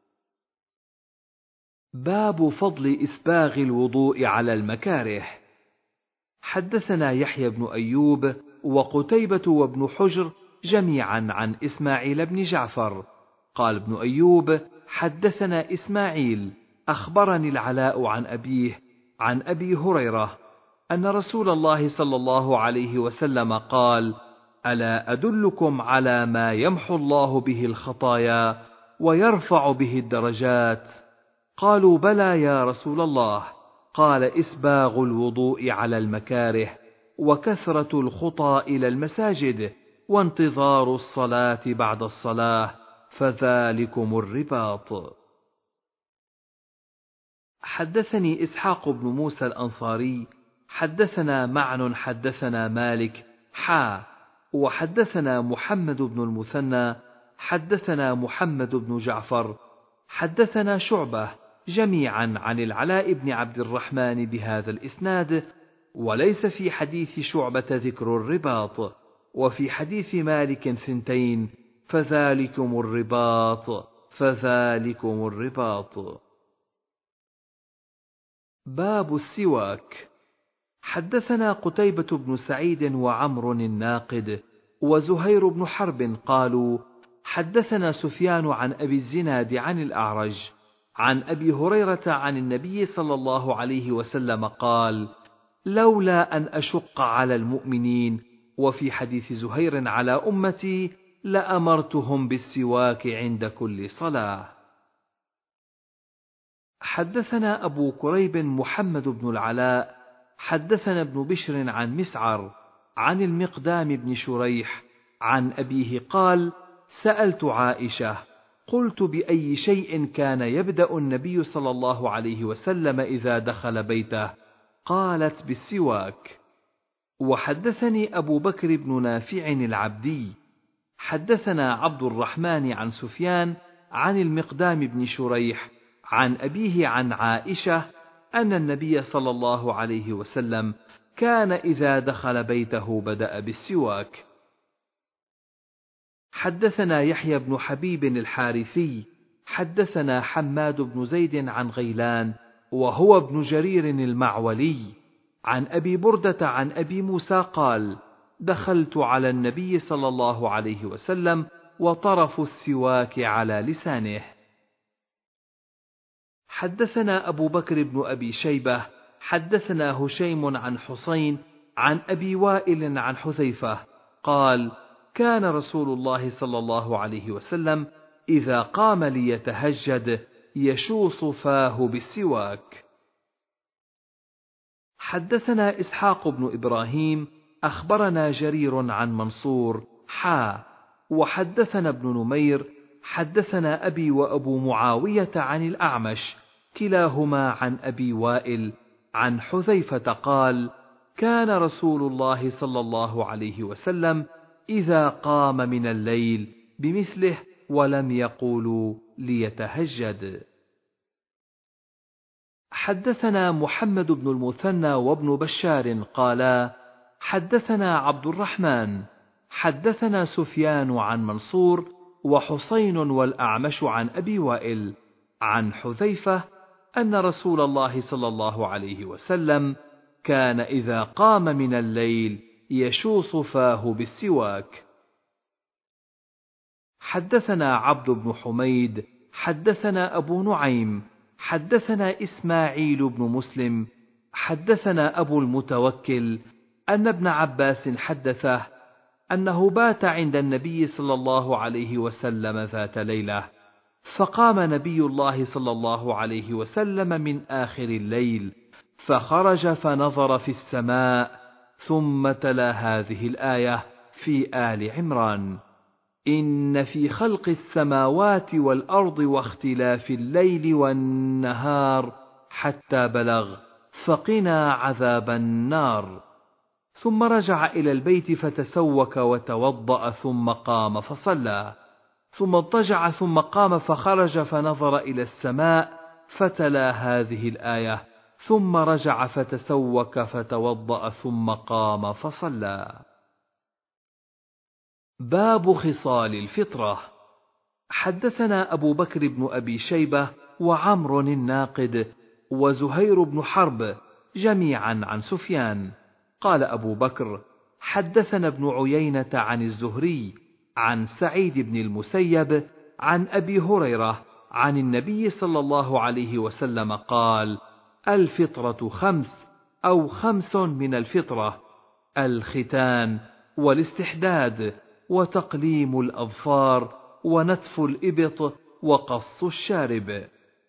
باب فضل إسباغ الوضوء على المكاره. حدثنا يحيى بن أيوب وقتيبة وابن حجر جميعا عن إسماعيل بن جعفر. قال ابن أيوب: حدثنا إسماعيل أخبرني العلاء عن أبيه عن أبي هريرة أن رسول الله صلى الله عليه وسلم قال: ألا أدلكم على ما يمحو الله به الخطايا ويرفع به الدرجات؟ قالوا: بلى يا رسول الله. قال: إسباغ الوضوء على المكاره، وكثرة الخطى إلى المساجد، وانتظار الصلاة بعد الصلاة، فذلكم الرباط. حدثني إسحاق بن موسى الأنصاري حدثنا معن حدثنا مالك وحدثنا محمد بن المثنى حدثنا محمد بن جعفر حدثنا شعبة جميعا عن العلاء بن عبد الرحمن بهذا الإسناد، وليس في حديث شعبة ذكر الرباط، وفي حديث مالك 2: فذلكم الرباط فذلكم الرباط. باب السواك. حدثنا قتيبة بن سعيد وعمر الناقد وزهير بن حرب قالوا: حدثنا سفيان عن أبي الزناد عن الأعرج عن أبي هريرة عن النبي صلى الله عليه وسلم قال: لولا أن أشق على المؤمنين، وفي حديث زهير على أمتي، لأمرتهم بالسواك عند كل صلاة. حدثنا أبو كريب محمد بن العلاء حدثنا ابن بشر عن مسعر عن المقدام بن شريح عن أبيه قال: سألت عائشة قلت: بأي شيء كان يبدأ النبي صلى الله عليه وسلم إذا دخل بيته؟ قالت: بالسواك. وحدثني أبو بكر بن نافع العبدي حدثنا عبد الرحمن عن سفيان عن المقدام بن شريح عن أبيه عن عائشة أن النبي صلى الله عليه وسلم كان إذا دخل بيته بدأ بالسواك. حدثنا يحيى بن حبيب الحارثي حدثنا حماد بن زيد عن غيلان وهو ابن جرير المعولي عن أبي بردة عن أبي موسى قال: دخلت على النبي صلى الله عليه وسلم وطرف السواك على لسانه. حدثنا أبو بكر بن أبي شيبة حدثنا هشيم عن حسين عن أبي وائل عن حذيفة قال: كان رسول الله صلى الله عليه وسلم إذا قام ليتهجد يشوص فاه بالسواك. حدثنا إسحاق بن إبراهيم أخبرنا جرير عن منصور وحدثنا ابن نمير حدثنا أبي وأبو معاوية عن الأعمش كلاهما عن أبي وائل عن حذيفة قال: كان رسول الله صلى الله عليه وسلم إذا قام من الليل بمثله ولم يقولوا ليتهجد. حدثنا محمد بن المثنى وابن بشار قالا: حدثنا عبد الرحمن حدثنا سفيان عن منصور وحسين والأعمش عن أبي وائل عن حذيفة أن رسول الله صلى الله عليه وسلم كان إذا قام من الليل يشوص فاه بالسواك. حدثنا عبد بن حميد حدثنا أبو نعيم حدثنا إسماعيل بن مسلم حدثنا أبو المتوكل أن ابن عباس حدثه أنه بات عند النبي صلى الله عليه وسلم ذات ليلة، فقام نبي الله صلى الله عليه وسلم من آخر الليل فخرج فنظر في السماء ثم تلا هذه الآية في آل عمران: إن في خلق السماوات والأرض واختلاف الليل والنهار حتى بلغ فقنا عذاب النار. ثم رجع إلى البيت فتسوك وتوضأ ثم قام فصلى، ثم اضطجع ثم قام فخرج فنظر إلى السماء فتلا هذه الآية ثم رجع فتسوك فتوضأ ثم قام فصلى. باب خصال الفطرة. حدثنا أبو بكر بن أبي شيبة وعمر الناقد وزهير بن حرب جميعا عن سفيان قال أبو بكر: حدثنا ابن عيينة عن الزهري عن سعيد بن المسيب عن أبي هريرة عن النبي صلى الله عليه وسلم قال: الفطرة 5 أو 5 من الفطرة: الختان والاستحداد وتقليم الأظفار ونتف الإبط وقص الشارب.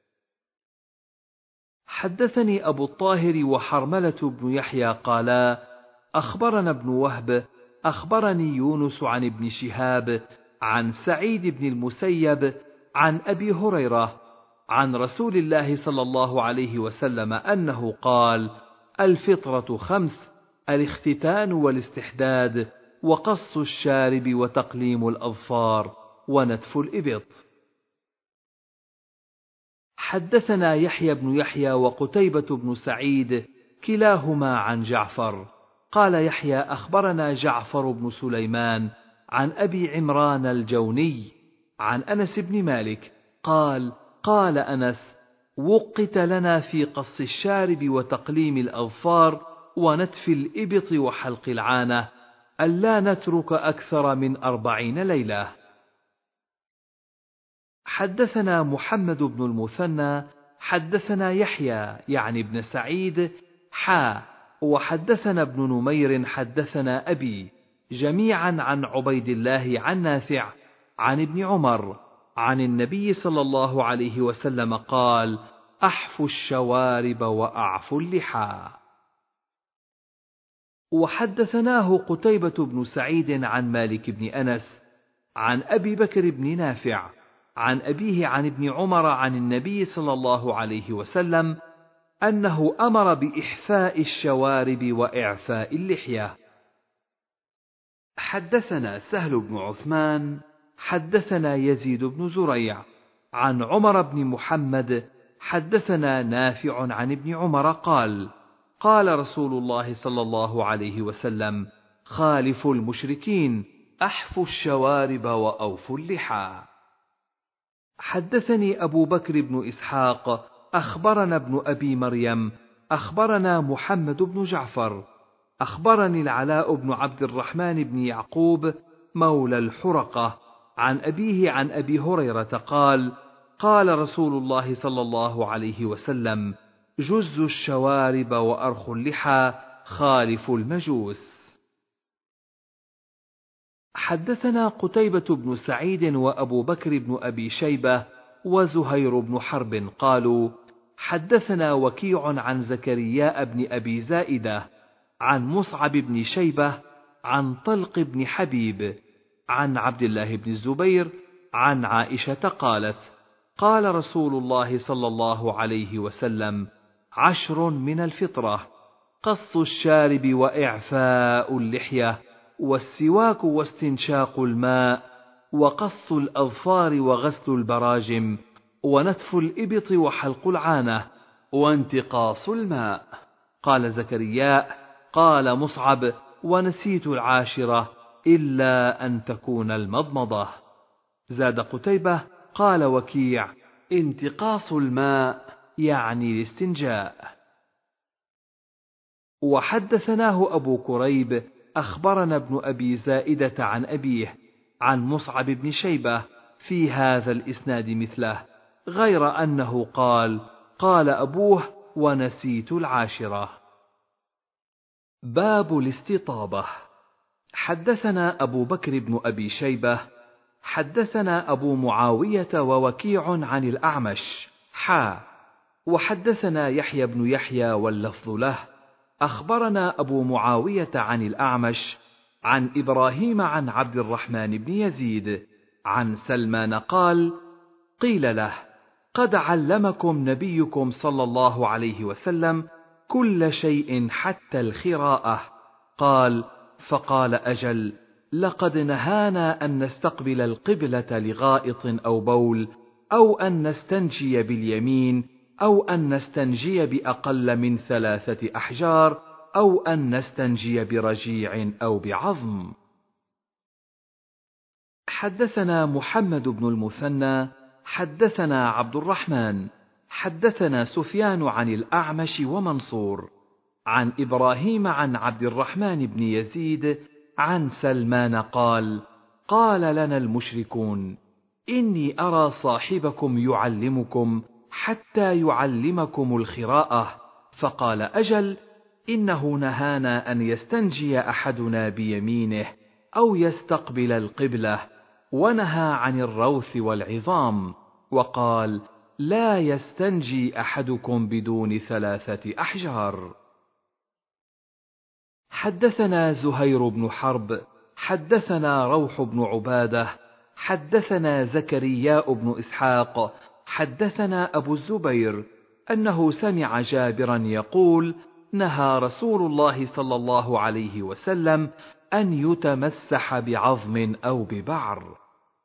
حدثني أبو الطاهر وحرملة بن يحيى قالا: أخبرنا ابن وهب أخبرني يونس عن ابن شهاب عن سعيد بن المسيب عن أبي هريرة عن رسول الله صلى الله عليه وسلم أنه قال: الفطرة 5: الاختتان والاستحداد وقص الشارب وتقليم الأظفار ونتف الإبط. حدثنا يحيى بن يحيى وقتيبة بن سعيد كلاهما عن جعفر قال يحيى: أخبرنا جعفر بن سليمان عن أبي عمران الجوني عن أنس بن مالك قال: قال أنس: وقت لنا في قص الشارب وتقليم الأظفار ونتف الإبط وحلق العانة ألا نترك أكثر من 40 ليلة. حدثنا محمد بن المثنى حدثنا يحيى يعني ابن سعيد وحدثنا ابن نمير حدثنا أبي جميعا عن عبيد الله عن نافع عن ابن عمر عن النبي صلى الله عليه وسلم قال: أحفوا الشوارب وأعفوا اللحى. وحدثناه قتيبة بن سعيد عن مالك بن أنس عن أبي بكر بن نافع عن أبيه عن ابن عمر عن النبي صلى الله عليه وسلم أنه أمر بإحفاء الشوارب وإعفاء اللحية. حدثنا سهل بن عثمان حدثنا يزيد بن زريع عن عمر بن محمد حدثنا نافع عن ابن عمر قال: قال رسول الله صلى الله عليه وسلم: خالفوا المشركين، أحفوا الشوارب وأوفوا اللحى. حدثني أبو بكر بن إسحاق أخبرنا ابن أبي مريم أخبرنا محمد بن جعفر أخبرني العلاء بن عبد الرحمن بن يعقوب مولى الحرقة عن أبيه عن أبي هريرة قال: قال رسول الله صلى الله عليه وسلم: جزوا الشوارب وأرخوا اللحى، خالفوا المجوس. حدثنا قتيبة بن سعيد وأبو بكر بن أبي شيبة وزهير بن حرب قالوا: حدثنا وكيع عن زكرياء بن أبي زائدة عن مصعب بن شيبة عن طلق بن حبيب عن عبد الله بن الزبير عن عائشة قالت: قال رسول الله صلى الله عليه وسلم: 10 من الفطرة: قص الشارب وإعفاء اللحية، والسواك واستنشاق الماء، وقص الأظفار وغسل البراجم، ونتف الإبط وحلق العانة، وانتقاص الماء. قال زكرياء: قال مصعب: ونسيت 10 إلا أن تكون المضمضة. زاد قتيبة: قال وكيع: انتقاص الماء يعني الاستنجاء. وحدثناه أبو كريب أخبرنا ابن أبي زائدة عن أبيه عن مصعب بن شيبة في هذا الإسناد مثله، غير أنه قال: قال أبوه: ونسيت 10. باب الاستطابة. حدثنا أبو بكر بن أبي شيبة حدثنا أبو معاوية ووكيع عن الأعمش وحدثنا يحيى بن يحيى واللفظ له أخبرنا أبو معاوية عن الأعمش عن إبراهيم عن عبد الرحمن بن يزيد عن سلمان قال: قيل له: قد علمكم نبيكم صلى الله عليه وسلم كل شيء حتى الخراءة. قال: فقال: أجل، لقد نهانا أن نستقبل القبلة لغائط أو بول، أو أن نستنجي باليمين، أو أن نستنجي بأقل من 3 أحجار، أو أن نستنجي برجيع أو بعظم. حدثنا محمد بن المثنى حدثنا عبد الرحمن حدثنا سفيان عن الأعمش ومنصور عن إبراهيم عن عبد الرحمن بن يزيد عن سلمان قال: قال لنا المشركون: إني أرى صاحبكم يعلمكم حتى يعلمكم الخراءة. فقال: أجل، إنه نهانا أن يستنجي أحدنا بيمينه أو يستقبل القبلة، ونهى عن الروث والعظام، وقال: لا يستنجي أحدكم بدون 3 أحجار. حدثنا زهير بن حرب حدثنا روح بن عبادة حدثنا زكرياء بن إسحاق حدثنا أبو الزبير أنه سمع جابرا يقول: نهى رسول الله صلى الله عليه وسلم أن يتمسح بعظم أو ببعر.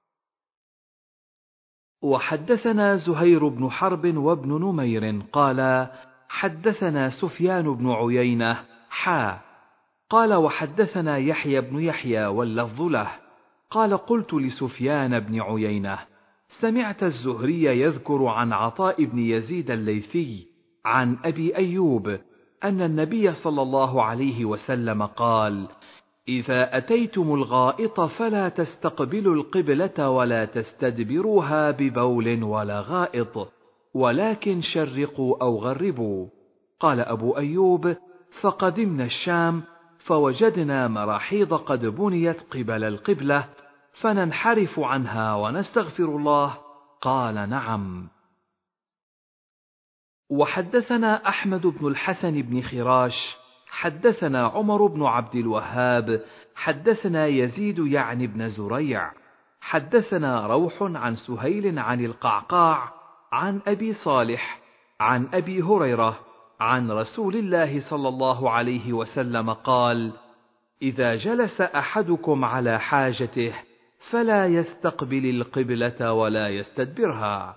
وحدثنا زهير بن حرب وابن نمير قال: حدثنا سفيان بن عيينة قال: وحدثنا يحيى بن يحيى واللفظ له قال: قلت لسفيان بن عيينة: سمعت الزهري يذكر عن عطاء بن يزيد الليثي عن أبي أيوب أن النبي صلى الله عليه وسلم قال: إذا أتيتم الغائط فلا تستقبلوا القبلة ولا تستدبروها ببول ولا غائط، ولكن شرقوا أو غربوا. قال أبو أيوب: فقدمنا الشام فوجدنا مراحيض قد بنيت قبل القبلة، فننحرف عنها ونستغفر الله. قال: نعم. وحدثنا أحمد بن الحسن بن خراش حدثنا عمر بن عبد الوهاب حدثنا يزيد يعني بن زريع حدثنا روح عن سهيل عن القعقاع عن أبي صالح عن أبي هريرة عن رسول الله صلى الله عليه وسلم قال: إذا جلس أحدكم على حاجته فلا يستقبل القبلة ولا يستدبرها.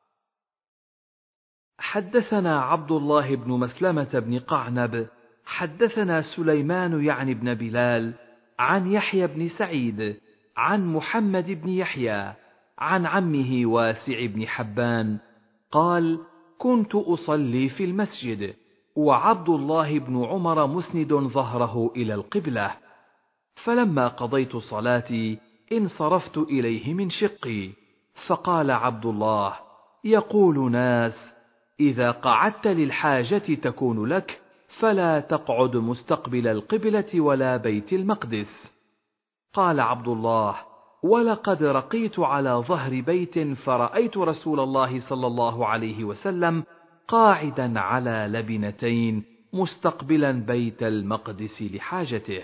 حدثنا عبد الله بن مسلمة بن قعنب حدثنا سليمان يعني بن بلال عن يحيى بن سعيد عن محمد بن يحيى عن عمه واسع بن حبان قال: كنت أصلي في المسجد وعبد الله بن عمر مسند ظهره إلى القبلة، فلما قضيت صلاتي انصرفت إليه من شقي، فقال عبد الله: يقول ناس: إذا قعدت للحاجة تكون لك فلا تقعد مستقبل القبلة ولا بيت المقدس. قال عبد الله: ولقد رقيت على ظهر بيت فرأيت رسول الله صلى الله عليه وسلم قاعدا على لبنتين مستقبلا بيت المقدس لحاجته.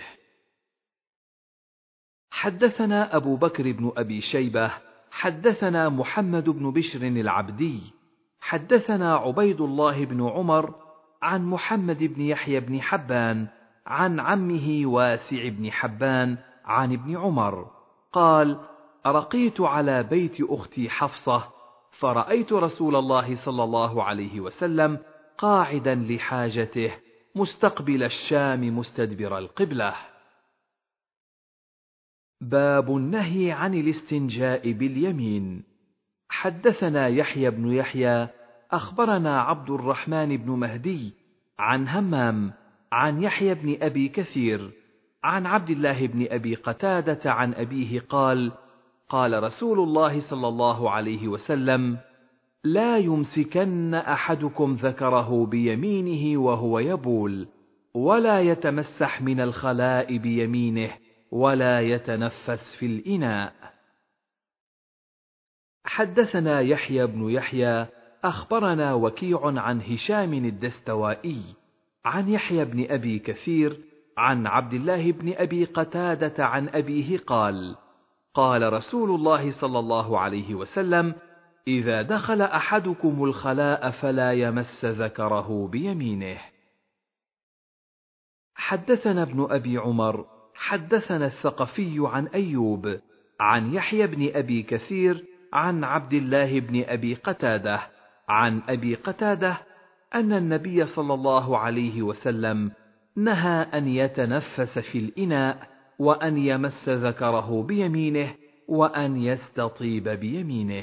حدثنا أبو بكر بن أبي شيبة حدثنا محمد بن بشر العبدي حدثنا عبيد الله بن عمر عن محمد بن يحيى بن حبان عن عمه واسع بن حبان عن ابن عمر قال: رقيت على بيت أختي حفصة فرأيت رسول الله صلى الله عليه وسلم قاعدا لحاجته مستقبل الشام مستدبر القبلة. باب النهي عن الاستنجاء باليمين. حدثنا يحيى بن يحيى أخبرنا عبد الرحمن بن مهدي عن همام عن يحيى بن أبي كثير عن عبد الله بن أبي قتادة عن أبيه قال: قال رسول الله صلى الله عليه وسلم: لا يمسكن أحدكم ذكره بيمينه وهو يبول، ولا يتمسح من الخلاء بيمينه، ولا يتنفس في الإناء. حدثنا يحيى بن يحيى أخبرنا وكيع عن هشام الدستوائي عن يحيى بن أبي كثير عن عبد الله بن أبي قتادة عن أبيه قال: قال رسول الله صلى الله عليه وسلم: إذا دخل أحدكم الخلاء فلا يمس ذكره بيمينه. حدثنا ابن أبي عمر حدثنا الثقفي عن أيوب عن يحيى بن أبي كثير عن عبد الله بن أبي قتادة عن أبي قتادة أن النبي صلى الله عليه وسلم نهى أن يتنفس في الإناء، وأن يمس ذكره بيمينه، وأن يستطيب بيمينه.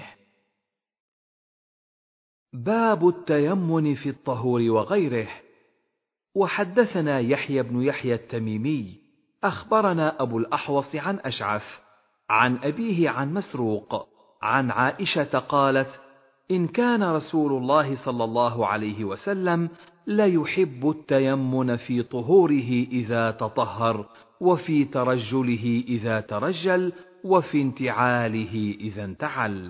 باب التيمن في الطهور وغيره. وحدثنا يحيى بن يحيى التميمي أخبرنا أبو الأحوص عن أشعث عن أبيه عن مسروق عن عائشة قالت: إن كان رسول الله صلى الله عليه وسلم ليحب التيمن في طهوره إذا تطهر، وفي ترجله إذا ترجل، وفي انتعاله إذا انتعل.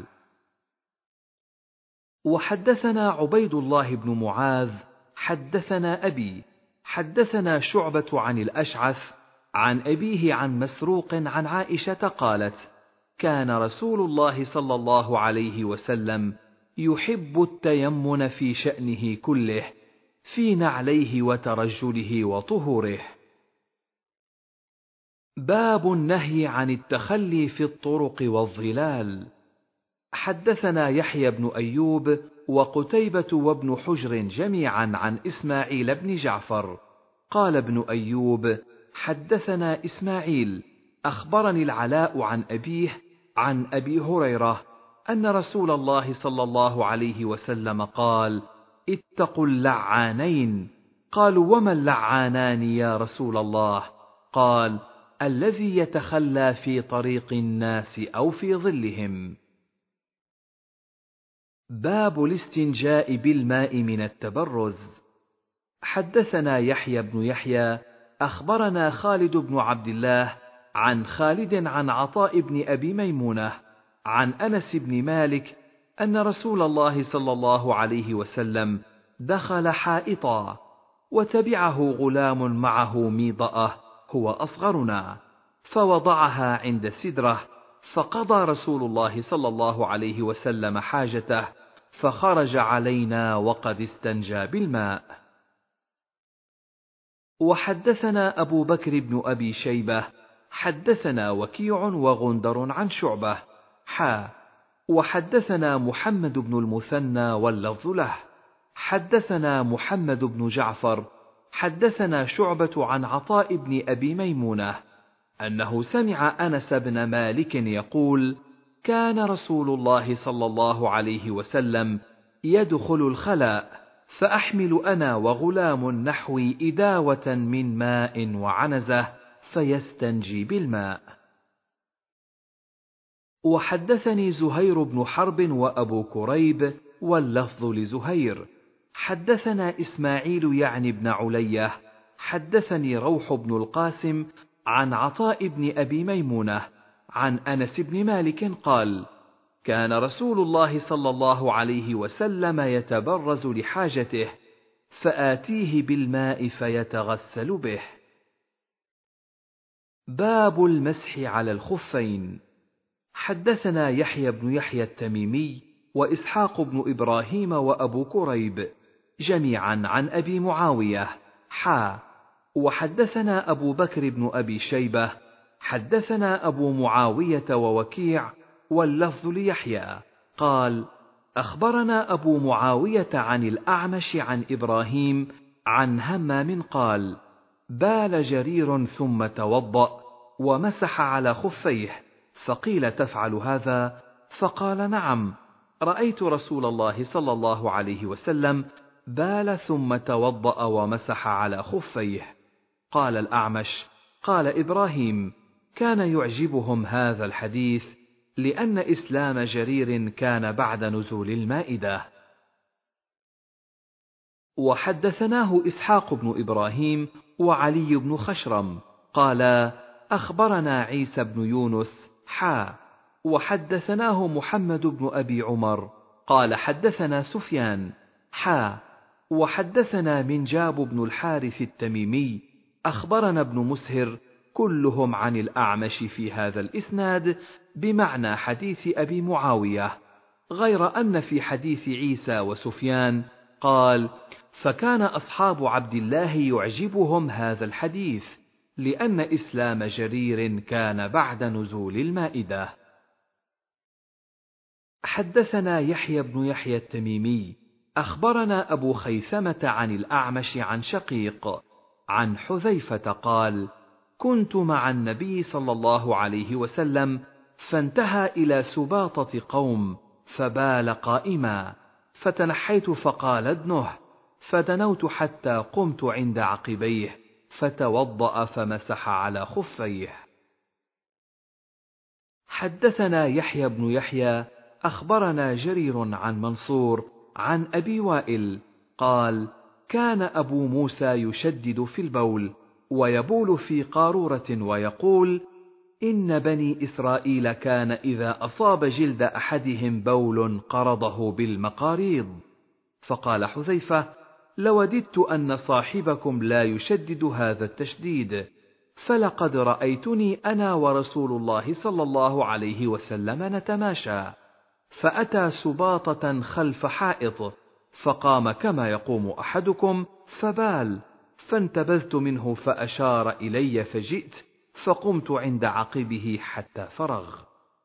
وحدثنا عبيد الله بن معاذ حدثنا أبي حدثنا شعبة عن الأشعث عن أبيه عن مسروق عن عائشة قالت: كان رسول الله صلى الله عليه وسلم يحب التيمن في شأنه كله، في نعليه وترجله وطهوره. باب النهي عن التخلي في الطرق والظلال. حدثنا يحيى بن أيوب وقتيبة وابن حجر جميعا عن إسماعيل بن جعفر قال ابن أيوب: حدثنا إسماعيل أخبرني العلاء عن أبيه عن أبي هريرة أن رسول الله صلى الله عليه وسلم قال: اتقوا اللعانين. قالوا: وما اللعانان يا رسول الله؟ قال: الذي يتخلى في طريق الناس أو في ظلهم. باب الاستنجاء بالماء من التبرز. حدثنا يحيى بن يحيى أخبرنا خالد بن عبد الله عن خالد عن عطاء بن أبي ميمونة عن أنس بن مالك أن رسول الله صلى الله عليه وسلم دخل حائطا، وتبعه غلام معه ميضأة هو أصغرنا، فوضعها عند السدرة، فقضى رسول الله صلى الله عليه وسلم حاجته، فخرج علينا وقد استنجى بالماء. وحدثنا أبو بكر بن أبي شيبة حدثنا وكيع وغندر عن شعبة وحدثنا محمد بن المثنى واللفظ له حدثنا محمد بن جعفر حدثنا شعبة عن عطاء بن أبي ميمونة أنه سمع أنس بن مالك يقول: كان رسول الله صلى الله عليه وسلم يدخل الخلاء، فأحمل أنا وغلام نحوي إداوة من ماء وعنزة فيستنجي بالماء. وحدثني زهير بن حرب وأبو كريب واللفظ لزهير حدثنا إسماعيل يعني بن علية حدثني روح بن القاسم عن عطاء بن أبي ميمونة عن أنس بن مالك قال: كان رسول الله صلى الله عليه وسلم يتبرز لحاجته، فآتيه بالماء فيتغسل به. باب المسح على الخفين. حدثنا يحيى بن يحيى التميمي وإسحاق بن إبراهيم وأبو كريب جميعا عن أبي معاوية وحدثنا أبو بكر بن أبي شيبة حدثنا أبو معاوية ووكيع واللفظ ليحيى قال: أخبرنا أبو معاوية عن الأعمش عن إبراهيم عن همام قال: بال جرير ثم توضأ ومسح على خفيه، فقيل: تفعل هذا؟ فقال: نعم، رأيت رسول الله صلى الله عليه وسلم بال ثم توضأ ومسح على خفيه. قال الأعمش: قال إبراهيم: كان يعجبهم هذا الحديث، لأن إسلام جرير كان بعد نزول المائدة. وحدثناه إسحاق بن إبراهيم وعلي بن خشرم قال: أخبرنا عيسى بن يونس وحدثناه محمد بن أبي عمر قال: حدثنا سفيان وحدثنا منجاب بن الحارث التميمي أخبرنا ابن مسهر كلهم عن الأعمش في هذا الإسناد بمعنى حديث أبي معاوية، غير أن في حديث عيسى وسفيان قال: فكان أصحاب عبد الله يعجبهم هذا الحديث، لأن إسلام جرير كان بعد نزول المائدة. حدثنا يحيى بن يحيى التميمي أخبرنا أبو خيثمة عن الأعمش عن شقيق عن حذيفة قال: كنت مع النبي صلى الله عليه وسلم، فانتهى إلى سباطة قوم فبال قائما، فتنحيت فقال: ادنه، فدنوت حتى قمت عند عقبيه فتوضأ فمسح على خفيه. حدثنا يحيى بن يحيى أخبرنا جرير عن منصور عن أبي وائل قال: كان أبو موسى يشدد في البول ويبول في قارورة ويقول: إن بني إسرائيل كان إذا أصاب جلد أحدهم بول قرضه بالمقاريض. فقال حذيفة: لوددت أن صاحبكم لا يشدد هذا التشديد، فلقد رأيتني أنا ورسول الله صلى الله عليه وسلم نتماشى، فأتى سباطة خلف حائط، فقام كما يقوم أحدكم فبال، فانتبذت منه فأشار إلي فجئت، فقمت عند عقبه حتى فرغ.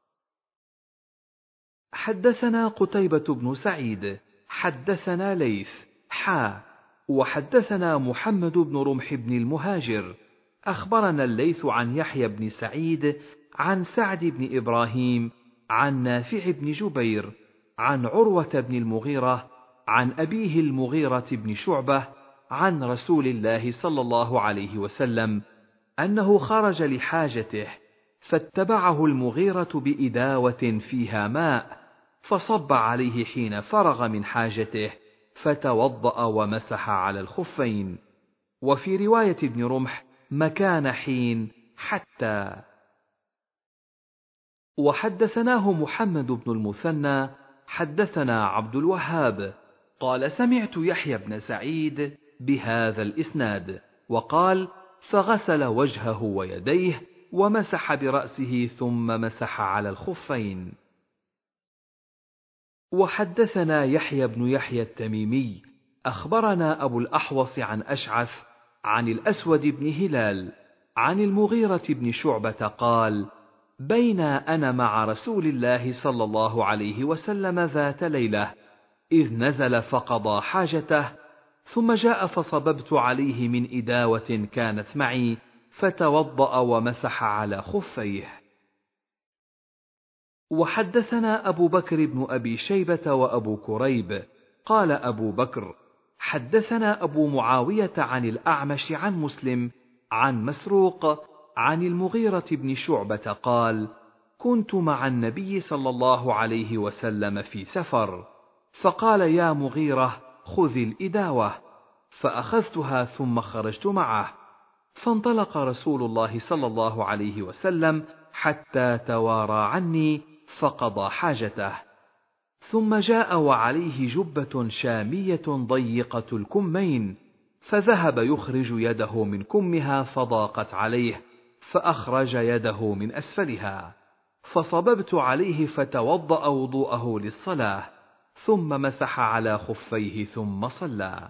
حدثنا قتيبة بن سعيد حدثنا ليث وحدثنا محمد بن رمح بن المهاجر أخبرنا الليث عن يحيى بن سعيد عن سعد بن إبراهيم عن نافع بن جبير عن عروة بن المغيرة عن أبيه المغيرة بن شعبة عن رسول الله صلى الله عليه وسلم أنه خرج لحاجته، فاتبعه المغيرة بإداوة فيها ماء، فصب عليه حين فرغ من حاجته، فتوضأ ومسح على الخفين. وفي رواية ابن رمح: مكان حين حتى. وحدثناه محمد بن المثنى حدثنا عبد الوهاب قال سمعت يحيى بن سعيد بهذا الإسناد، وقال فغسل وجهه ويديه ومسح برأسه ثم مسح على الخفين. وحدثنا يحيى بن يحيى التميمي أخبرنا أبو الأحوص عن أشعث عن الأسود بن هلال عن المغيرة بن شعبة قال بين أنا مع رسول الله صلى الله عليه وسلم ذات ليلة إذ نزل فقضى حاجته، ثم جاء فصببت عليه من إداوة كانت معي فتوضأ ومسح على خفيه. وحدثنا أبو بكر بن أبي شيبة وأبو كريب قال أبو بكر حدثنا أبو معاوية عن الأعمش عن مسلم عن مسروق عن المغيرة بن شعبة قال كنت مع النبي صلى الله عليه وسلم في سفر، فقال يا مغيرة خذ الإداوة، فأخذتها ثم خرجت معه، فانطلق رسول الله صلى الله عليه وسلم حتى توارى عني فقضى حاجته، ثم جاء وعليه جبة شامية ضيقة الكمين، فذهب يخرج يده من كمها فضاقت عليه، فأخرج يده من أسفلها، فصببت عليه فتوضأ وضوءه للصلاة، ثم مسح على خفيه ثم صلى.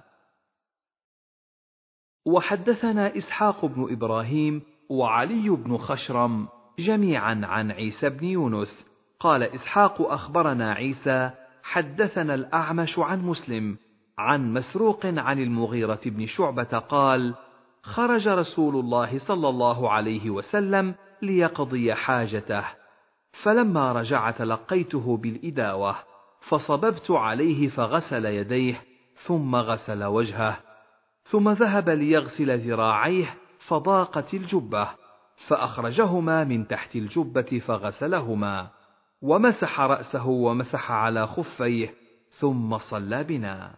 وحدثنا إسحاق بن إبراهيم وعلي بن خشرم جميعا عن عيسى بن يونس قال إسحاق أخبرنا عيسى حدثنا الأعمش عن مسلم عن مسروق عن المغيرة بن شعبة قال خرج رسول الله صلى الله عليه وسلم ليقضي حاجته، فلما رجع تلقيته بالإداوة فصببت عليه فغسل يديه ثم غسل وجهه، ثم ذهب ليغسل ذراعيه فضاقت الجبة، فأخرجهما من تحت الجبة فغسلهما، ومسح رأسه ومسح على خفيه ثم صلى بنا.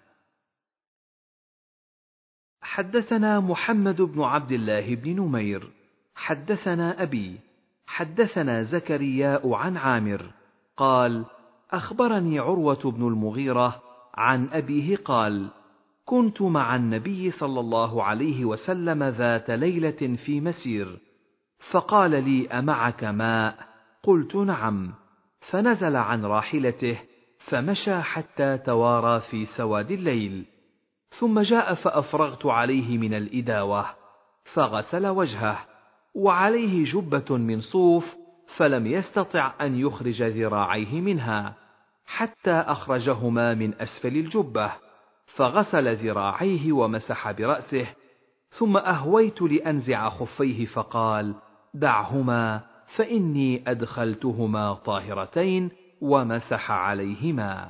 حدثنا محمد بن عبد الله بن نمير حدثنا أبي حدثنا زكرياء عن عامر قال أخبرني عروة بن المغيرة عن أبيه قال كنت مع النبي صلى الله عليه وسلم ذات ليلة في مسير، فقال لي أمعك ماء؟ قلت نعم، فنزل عن راحلته فمشى حتى توارى في سواد الليل، ثم جاء فأفرغت عليه من الإداوة فغسل وجهه وعليه جبة من صوف، فلم يستطع أن يخرج ذراعيه منها حتى أخرجهما من أسفل الجبة، فغسل ذراعيه ومسح برأسه، ثم أهويت لأنزع خفيه فقال دعهما فإني أدخلتهما طاهرتين، ومسح عليهما.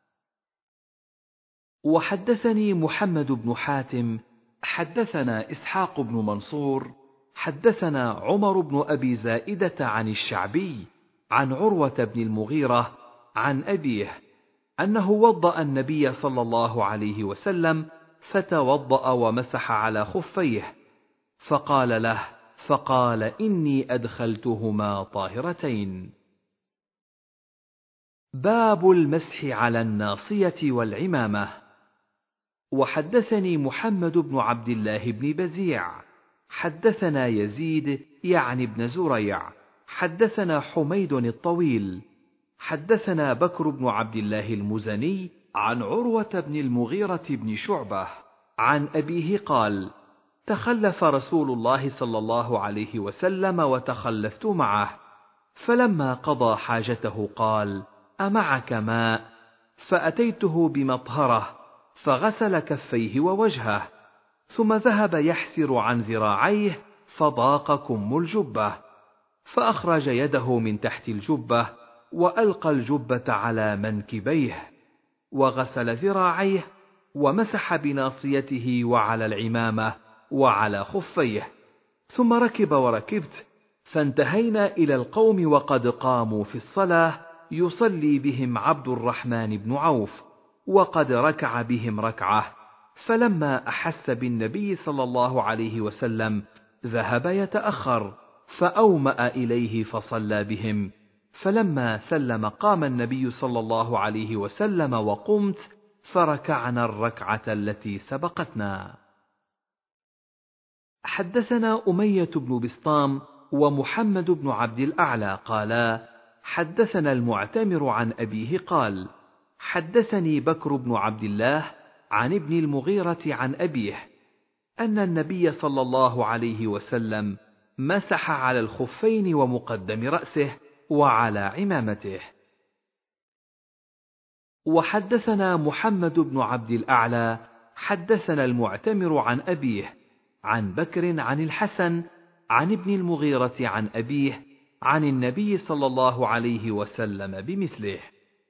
وحدثني محمد بن حاتم حدثنا إسحاق بن منصور حدثنا عمر بن أبي زائدة عن الشعبي عن عروة بن المغيرة عن أبيه أنه وضأ النبي صلى الله عليه وسلم فتوضأ ومسح على خفيه، فقال إني أدخلتهما طاهرتين. باب المسح على الناصية والعمامة. وحدثني محمد بن عبد الله بن بزيع حدثنا يزيد يعني بن زريع حدثنا حميد الطويل حدثنا بكر بن عبد الله المزني عن عروة بن المغيرة بن شعبة عن أبيه قال تخلف رسول الله صلى الله عليه وسلم وتخلفت معه، فلما قضى حاجته قال أمعك ماء؟ فأتيته بمطهرة فغسل كفيه ووجهه، ثم ذهب يحسر عن ذراعيه فضاق كم الجبة، فأخرج يده من تحت الجبة وألقى الجبة على منكبيه، وغسل ذراعيه ومسح بناصيته وعلى العمامة وعلى خفيه، ثم ركب وركبت، فانتهينا إلى القوم وقد قاموا في الصلاة يصلي بهم عبد الرحمن بن عوف، وقد ركع بهم ركعة، فلما أحس بالنبي صلى الله عليه وسلم ذهب يتأخر، فأومأ إليه فصلى بهم، فلما سلم قام النبي صلى الله عليه وسلم وقمت، فركعنا الركعة التي سبقتنا. حدثنا أمية بن بسطام ومحمد بن عبد الأعلى قالا حدثنا المعتمر عن أبيه قال حدثني بكر بن عبد الله عن ابن المغيرة عن أبيه أن النبي صلى الله عليه وسلم مسح على الخفين ومقدم رأسه وعلى عمامته. وحدثنا محمد بن عبد الأعلى حدثنا المعتمر عن أبيه عن بكر عن الحسن عن ابن المغيرة عن أبيه عن النبي صلى الله عليه وسلم بمثله.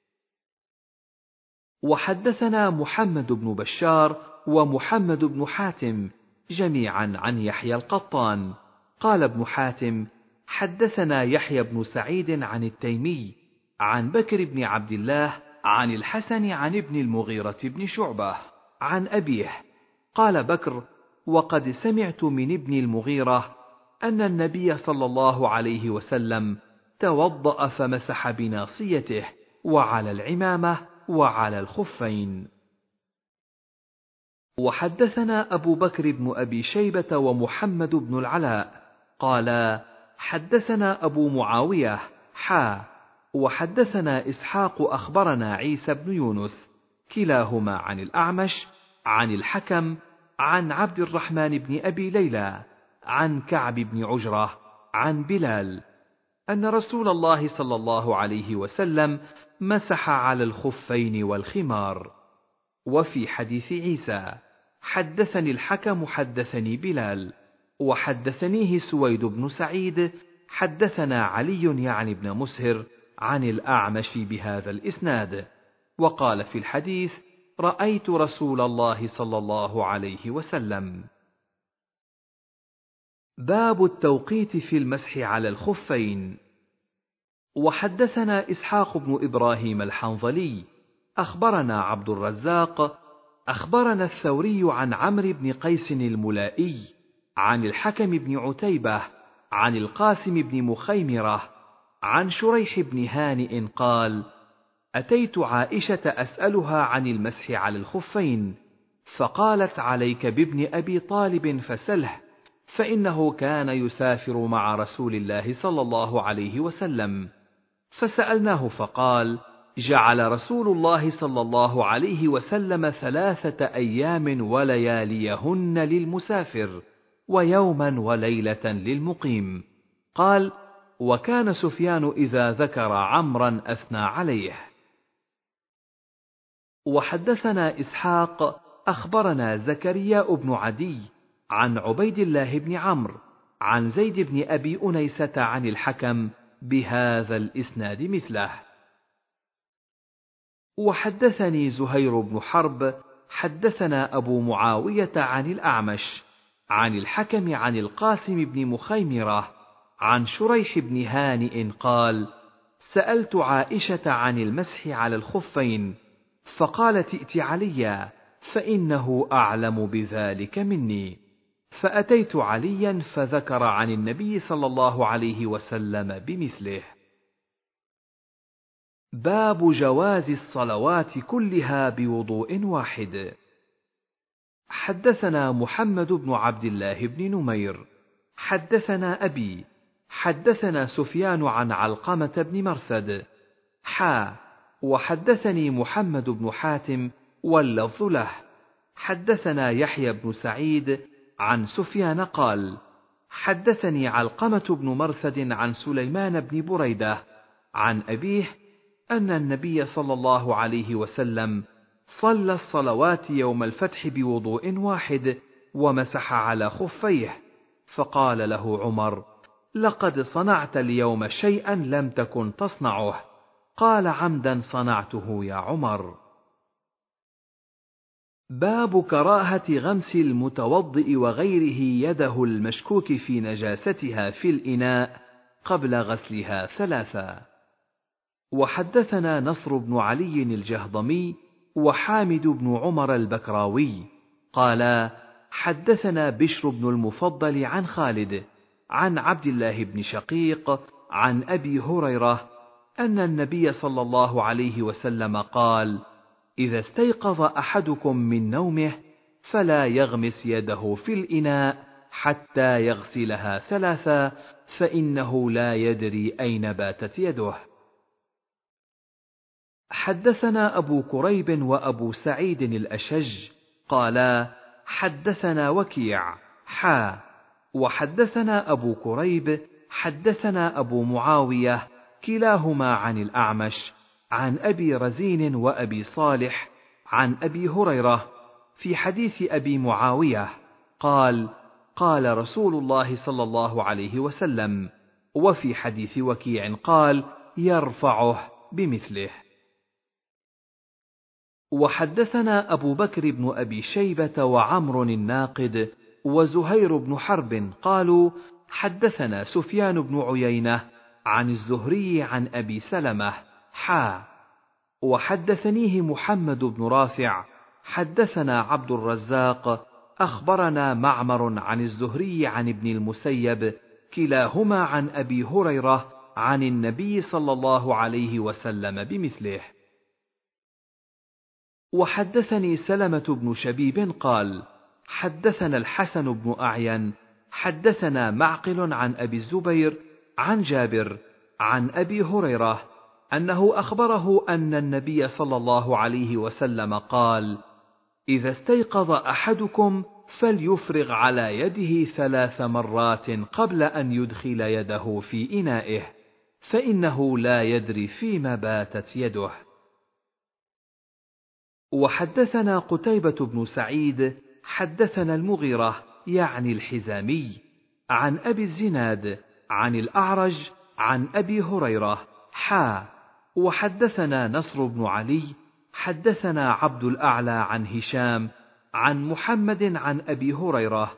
وحدثنا محمد بن بشار ومحمد بن حاتم جميعا عن يحيى القطان قال ابن حاتم حدثنا يحيى بن سعيد عن التيمي عن بكر بن عبد الله عن الحسن عن ابن المغيرة بن شعبة عن أبيه قال بكر وقد سمعت من ابن المغيرة أن النبي صلى الله عليه وسلم توضأ فمسح بناصيته وعلى العمامة وعلى الخفين. وحدثنا أبو بكر بن أبي شيبة ومحمد بن العلاء قالا حدثنا أبو معاوية وحدثنا إسحاق أخبرنا عيسى بن يونس كلاهما عن الأعمش عن الحكم عن عبد الرحمن بن أبي ليلى عن كعب بن عجرة عن بلال أن رسول الله صلى الله عليه وسلم مسح على الخفين والخمار. وفي حديث عيسى حدثني الحكم حدثني بلال وحدثنيه سويد بن سعيد حدثنا علي يعني بن مسهر عن الأعمش بهذا الإسناد وقال في الحديث رأيت رسول الله صلى الله عليه وسلم. باب التوقيت في المسح على الخفين. وحدثنا إسحاق بن إبراهيم الحنظلي أخبرنا عبد الرزاق أخبرنا الثوري عن عمرو بن قيس الملائي عن الحكم بن عتيبة عن القاسم بن مخيمرة عن شريح بن هانئ قال أتيت عائشة أسألها عن المسح على الخفين فقالت عليك بابن أبي طالب فسله فإنه كان يسافر مع رسول الله صلى الله عليه وسلم. فسألناه فقال جعل رسول الله صلى الله عليه وسلم 3 أيام ولياليهن للمسافر ويوما وليلة للمقيم. قال وكان سفيان إذا ذكر عمرا أثنى عليه. وحدثنا إسحاق أخبرنا زكريا بن عدي عن عبيد الله بن عمرو عن زيد بن أبي أنيسة عن الحكم بهذا الإسناد مثله. وحدثني زهير بن حرب حدثنا أبو معاوية عن الأعمش عن الحكم عن القاسم بن مخيمرة عن شريح بن هانئ قال سألت عائشة عن المسح على الخفين فقالت ائت عليا فإنه أعلم بذلك مني. فأتيت عليا فذكر عن النبي صلى الله عليه وسلم بمثله. باب جواز الصلوات كلها بوضوء واحد. حدثنا محمد بن عبد الله بن نمير حدثنا أبي حدثنا سفيان عن علقمة بن مرثد وحدثني محمد بن حاتم واللفظ له حدثنا يحيى بن سعيد عن سفيان قال حدثني علقمة بن مرثد عن سليمان بن بريدة عن أبيه أن النبي صلى الله عليه وسلم صلى الصلوات يوم الفتح بوضوء واحد ومسح على خفيه فقال له عمر لقد صنعت اليوم شيئا لم تكن تصنعه. قال عمدا صنعته يا عمر. باب كراهة غمس المتوضئ وغيره يده المشكوك في نجاستها في الإناء قبل غسلها 3. وحدثنا نصر بن علي الجهضمي وحامد بن عمر البكراوي قالا حدثنا بشر بن المفضل عن خالد عن عبد الله بن شقيق عن أبي هريرة أن النبي صلى الله عليه وسلم قال إذا استيقظ أحدكم من نومه فلا يغمس يده في الإناء حتى يغسلها 3، فإنه لا يدري أين باتت يده. حدثنا أبو كريب وأبو سعيد الأشج قالا حدثنا وكيع وحدثنا أبو كريب حدثنا أبو معاوية كلاهما عن الأعمش عن أبي رزين وأبي صالح عن أبي هريرة في حديث أبي معاوية قال قال رسول الله صلى الله عليه وسلم، وفي حديث وكيع قال يرفعه بمثله. وحدثنا أبو بكر بن أبي شيبة وعمر الناقد وزهير بن حرب قالوا حدثنا سفيان بن عيينة عن الزهري عن أبي سلمة وحدثنيه محمد بن رافع حدثنا عبد الرزاق أخبرنا معمر عن الزهري عن ابن المسيب كلاهما عن أبي هريرة عن النبي صلى الله عليه وسلم بمثله. وحدثني سلمة بن شبيب قال حدثنا الحسن بن أعين حدثنا معقل عن أبي الزبير عن جابر عن أبي هريرة أنه أخبره أن النبي صلى الله عليه وسلم قال إذا استيقظ أحدكم فليفرغ على يده 3 مرات قبل أن يدخل يده في إنائه، فإنه لا يدري فيما باتت يده. وحدثنا قتيبة بن سعيد حدثنا المغيرة يعني الحزامي عن أبي الزناد عن الأعرج عن أبي هريرة وحدثنا نصر بن علي حدثنا عبد الأعلى عن هشام عن محمد عن أبي هريرة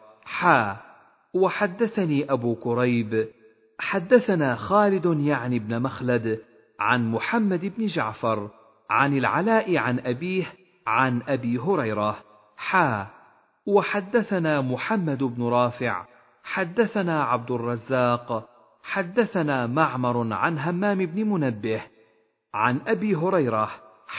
وحدثني أبو كريب حدثنا خالد يعني بن مخلد عن محمد بن جعفر عن العلاء عن أبيه عن أبي هريرة وحدثنا محمد بن رافع حدثنا عبد الرزاق حدثنا معمر عن همام بن منبه عن أبي هريرة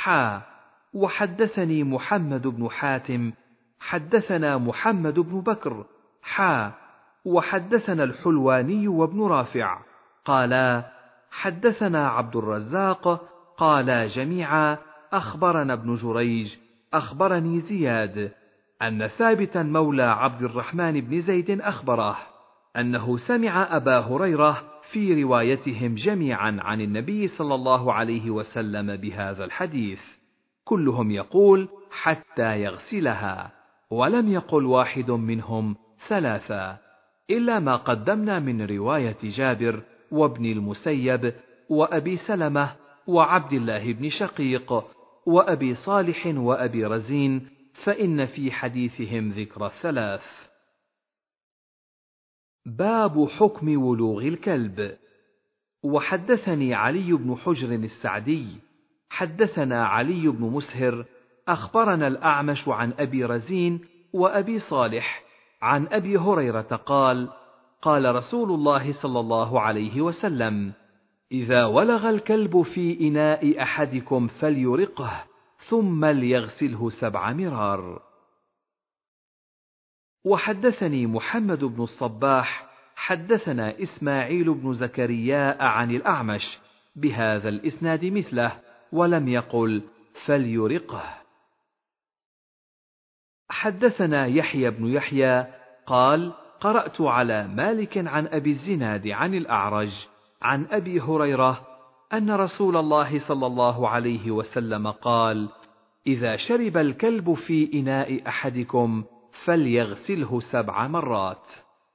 وحدثني محمد بن حاتم حدثنا محمد بن بكر وحدثنا الحلواني وابن رافع قالا حدثنا عبد الرزاق قالا جميعا أخبرنا ابن جريج أخبرني زياد أن ثابتا مولى عبد الرحمن بن زيد أخبره أنه سمع أبا هريرة في روايتهم جميعا عن النبي صلى الله عليه وسلم بهذا الحديث، كلهم يقول حتى يغسلها، ولم يقل واحد منهم 3 إلا ما قدمنا من رواية جابر وابن المسيب وأبي سلمة وعبد الله بن شقيق وأبي صالح وأبي رزين، فإن في حديثهم ذكر 3. باب حكم ولوغ الكلب. وحدثني علي بن حجر السعدي حدثنا علي بن مسهر أخبرنا الأعمش عن أبي رزين وأبي صالح عن أبي هريرة قال قال رسول الله صلى الله عليه وسلم إذا ولغ الكلب في إناء أحدكم فليرقه ثم ليغسله 7 مرار. وحدثني محمد بن الصباح حدثنا إسماعيل بن زكرياء عن الأعمش بهذا الإسناد مثله، ولم يقل فليرقه. حدثنا يحيى بن يحيى قال قرأت على مالك عن أبي الزناد عن الأعرج عن أبي هريرة أن رسول الله صلى الله عليه وسلم قال إذا شرب الكلب في إناء أحدكم فليغسله 7 مرات.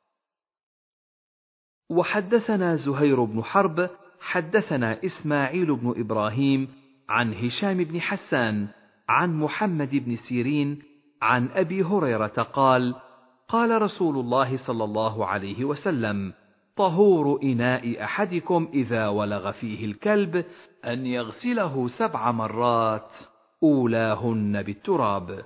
وحدثنا زهير بن حرب حدثنا إسماعيل بن إبراهيم عن هشام بن حسان عن محمد بن سيرين عن أبي هريرة قال قال رسول الله صلى الله عليه وسلم طهور إناء أحدكم إذا ولغ فيه الكلب أن يغسله 7 مرات أولاهن بالتراب.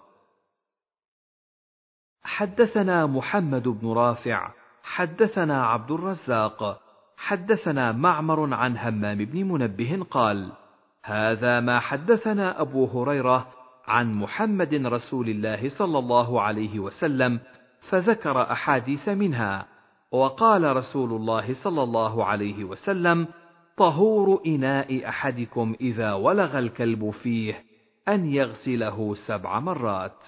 حدثنا محمد بن رافع حدثنا عبد الرزاق حدثنا معمر عن همام بن منبه قال هذا ما حدثنا أبو هريرة عن محمد رسول الله صلى الله عليه وسلم، فذكر أحاديث منها، وقال رسول الله صلى الله عليه وسلم: طهور إناء أحدكم إذا ولغ الكلب فيه أن يغسله 7 مرات.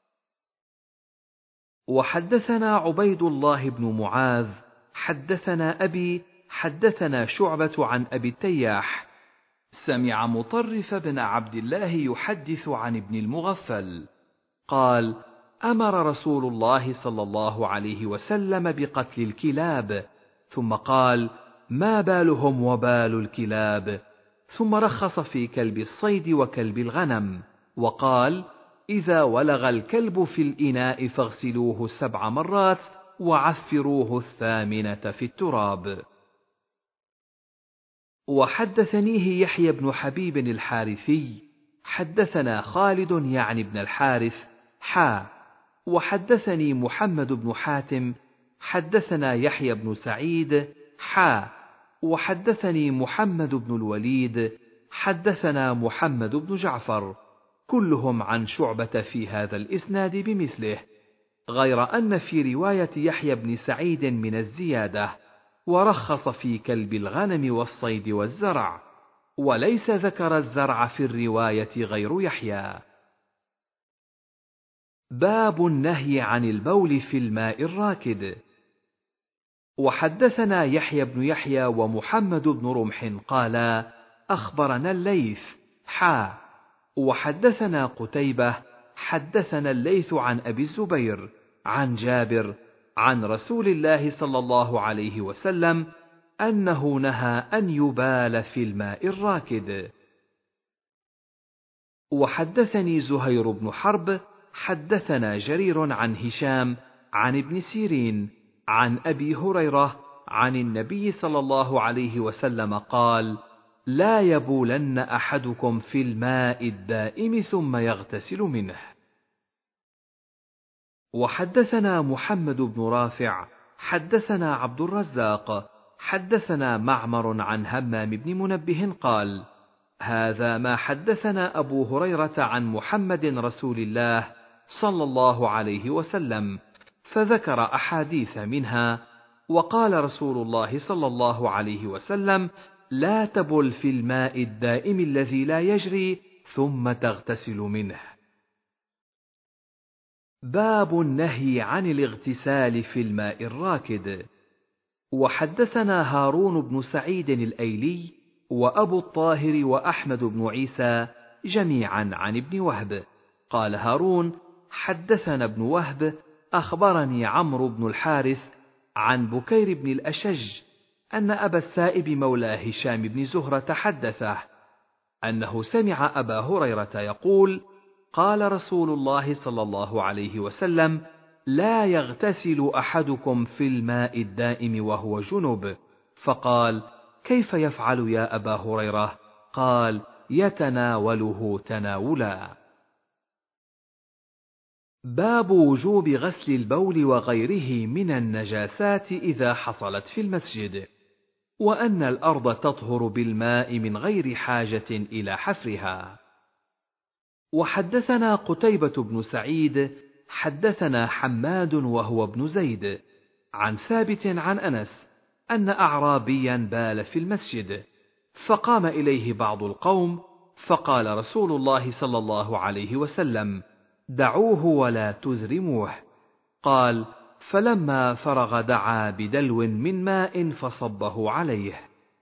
وحدثنا عبيد الله بن معاذ حدثنا أبي حدثنا شعبة عن أبي التياح سمع مطرف بن عبد الله يحدث عن ابن المغفل قال: أمر رسول الله صلى الله عليه وسلم بقتل الكلاب، ثم قال: ما بالهم وبال الكلاب، ثم رخص في كلب الصيد وكلب الغنم، وقال: إذا ولغ الكلب في الإناء فاغسلوه 7 مرات وعفروه 8 في التراب. وحدثنيه يحيى بن حبيب الحارثي حدثنا خالد يعني بن الحارث وحدثني محمد بن حاتم حدثنا يحيى بن سعيد وحدثني محمد بن الوليد حدثنا محمد بن جعفر، كلهم عن شعبة في هذا الإسناد بمثله، غير أن في رواية يحيى بن سعيد من الزيادة: ورخص في كلب الغنم والصيد والزرع، وليس ذكر الزرع في الرواية غير يحيى. باب النهي عن البول في الماء الراكد. وحدثنا يحيى بن يحيى ومحمد بن رمح قالا: أخبرنا الليث وحدثنا قتيبة حدثنا الليث عن أبي الزبير عن جابر عن رسول الله صلى الله عليه وسلم أنه نهى أن يبال في الماء الراكد. وحدثني زهير بن حرب حدثنا جرير عن هشام عن ابن سيرين عن أبي هريرة عن النبي صلى الله عليه وسلم قال: لا يبولن أحدكم في الماء الدائم ثم يغتسل منه. وحدثنا محمد بن رافع حدثنا عبد الرزاق حدثنا معمر عن همام بن منبه قال: هذا ما حدثنا أبو هريرة عن محمد رسول الله صلى الله عليه وسلم، فذكر أحاديث منها، وقال رسول الله صلى الله عليه وسلم: لا تبل في الماء الدائم الذي لا يجري ثم تغتسل منه. باب النهي عن الاغتسال في الماء الراكد. وحدثنا هارون بن سعيد الأيلي وأبو الطاهر وأحمد بن عيسى جميعا عن ابن وهب قال هارون: حدثنا ابن وهب أخبرني عمرو بن الحارث عن بكير بن الأشج أن أبا السائب مولى هشام بن زهرة حدثه أنه سمع أبا هريرة يقول: قال رسول الله صلى الله عليه وسلم: لا يغتسل أحدكم في الماء الدائم وهو جنب. فقال: كيف يفعل يا أبا هريرة؟ قال: يتناوله تناولا. باب وجوب غسل البول وغيره من النجاسات إذا حصلت في المسجد، وأن الأرض تطهر بالماء من غير حاجة إلى حفرها. وحدثنا قتيبة بن سعيد حدثنا حماد وهو ابن زيد عن ثابت عن أنس أن أعرابيا بال في المسجد، فقام إليه بعض القوم، فقال رسول الله صلى الله عليه وسلم: دعوه ولا تزرموه. قال: فلما فرغ دعا بدلو من ماء فصبه عليه.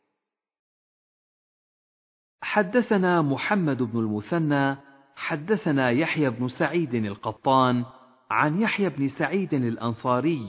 حدثنا محمد بن المثنى حدثنا يحيى بن سعيد القطان عن يحيى بن سعيد الأنصاري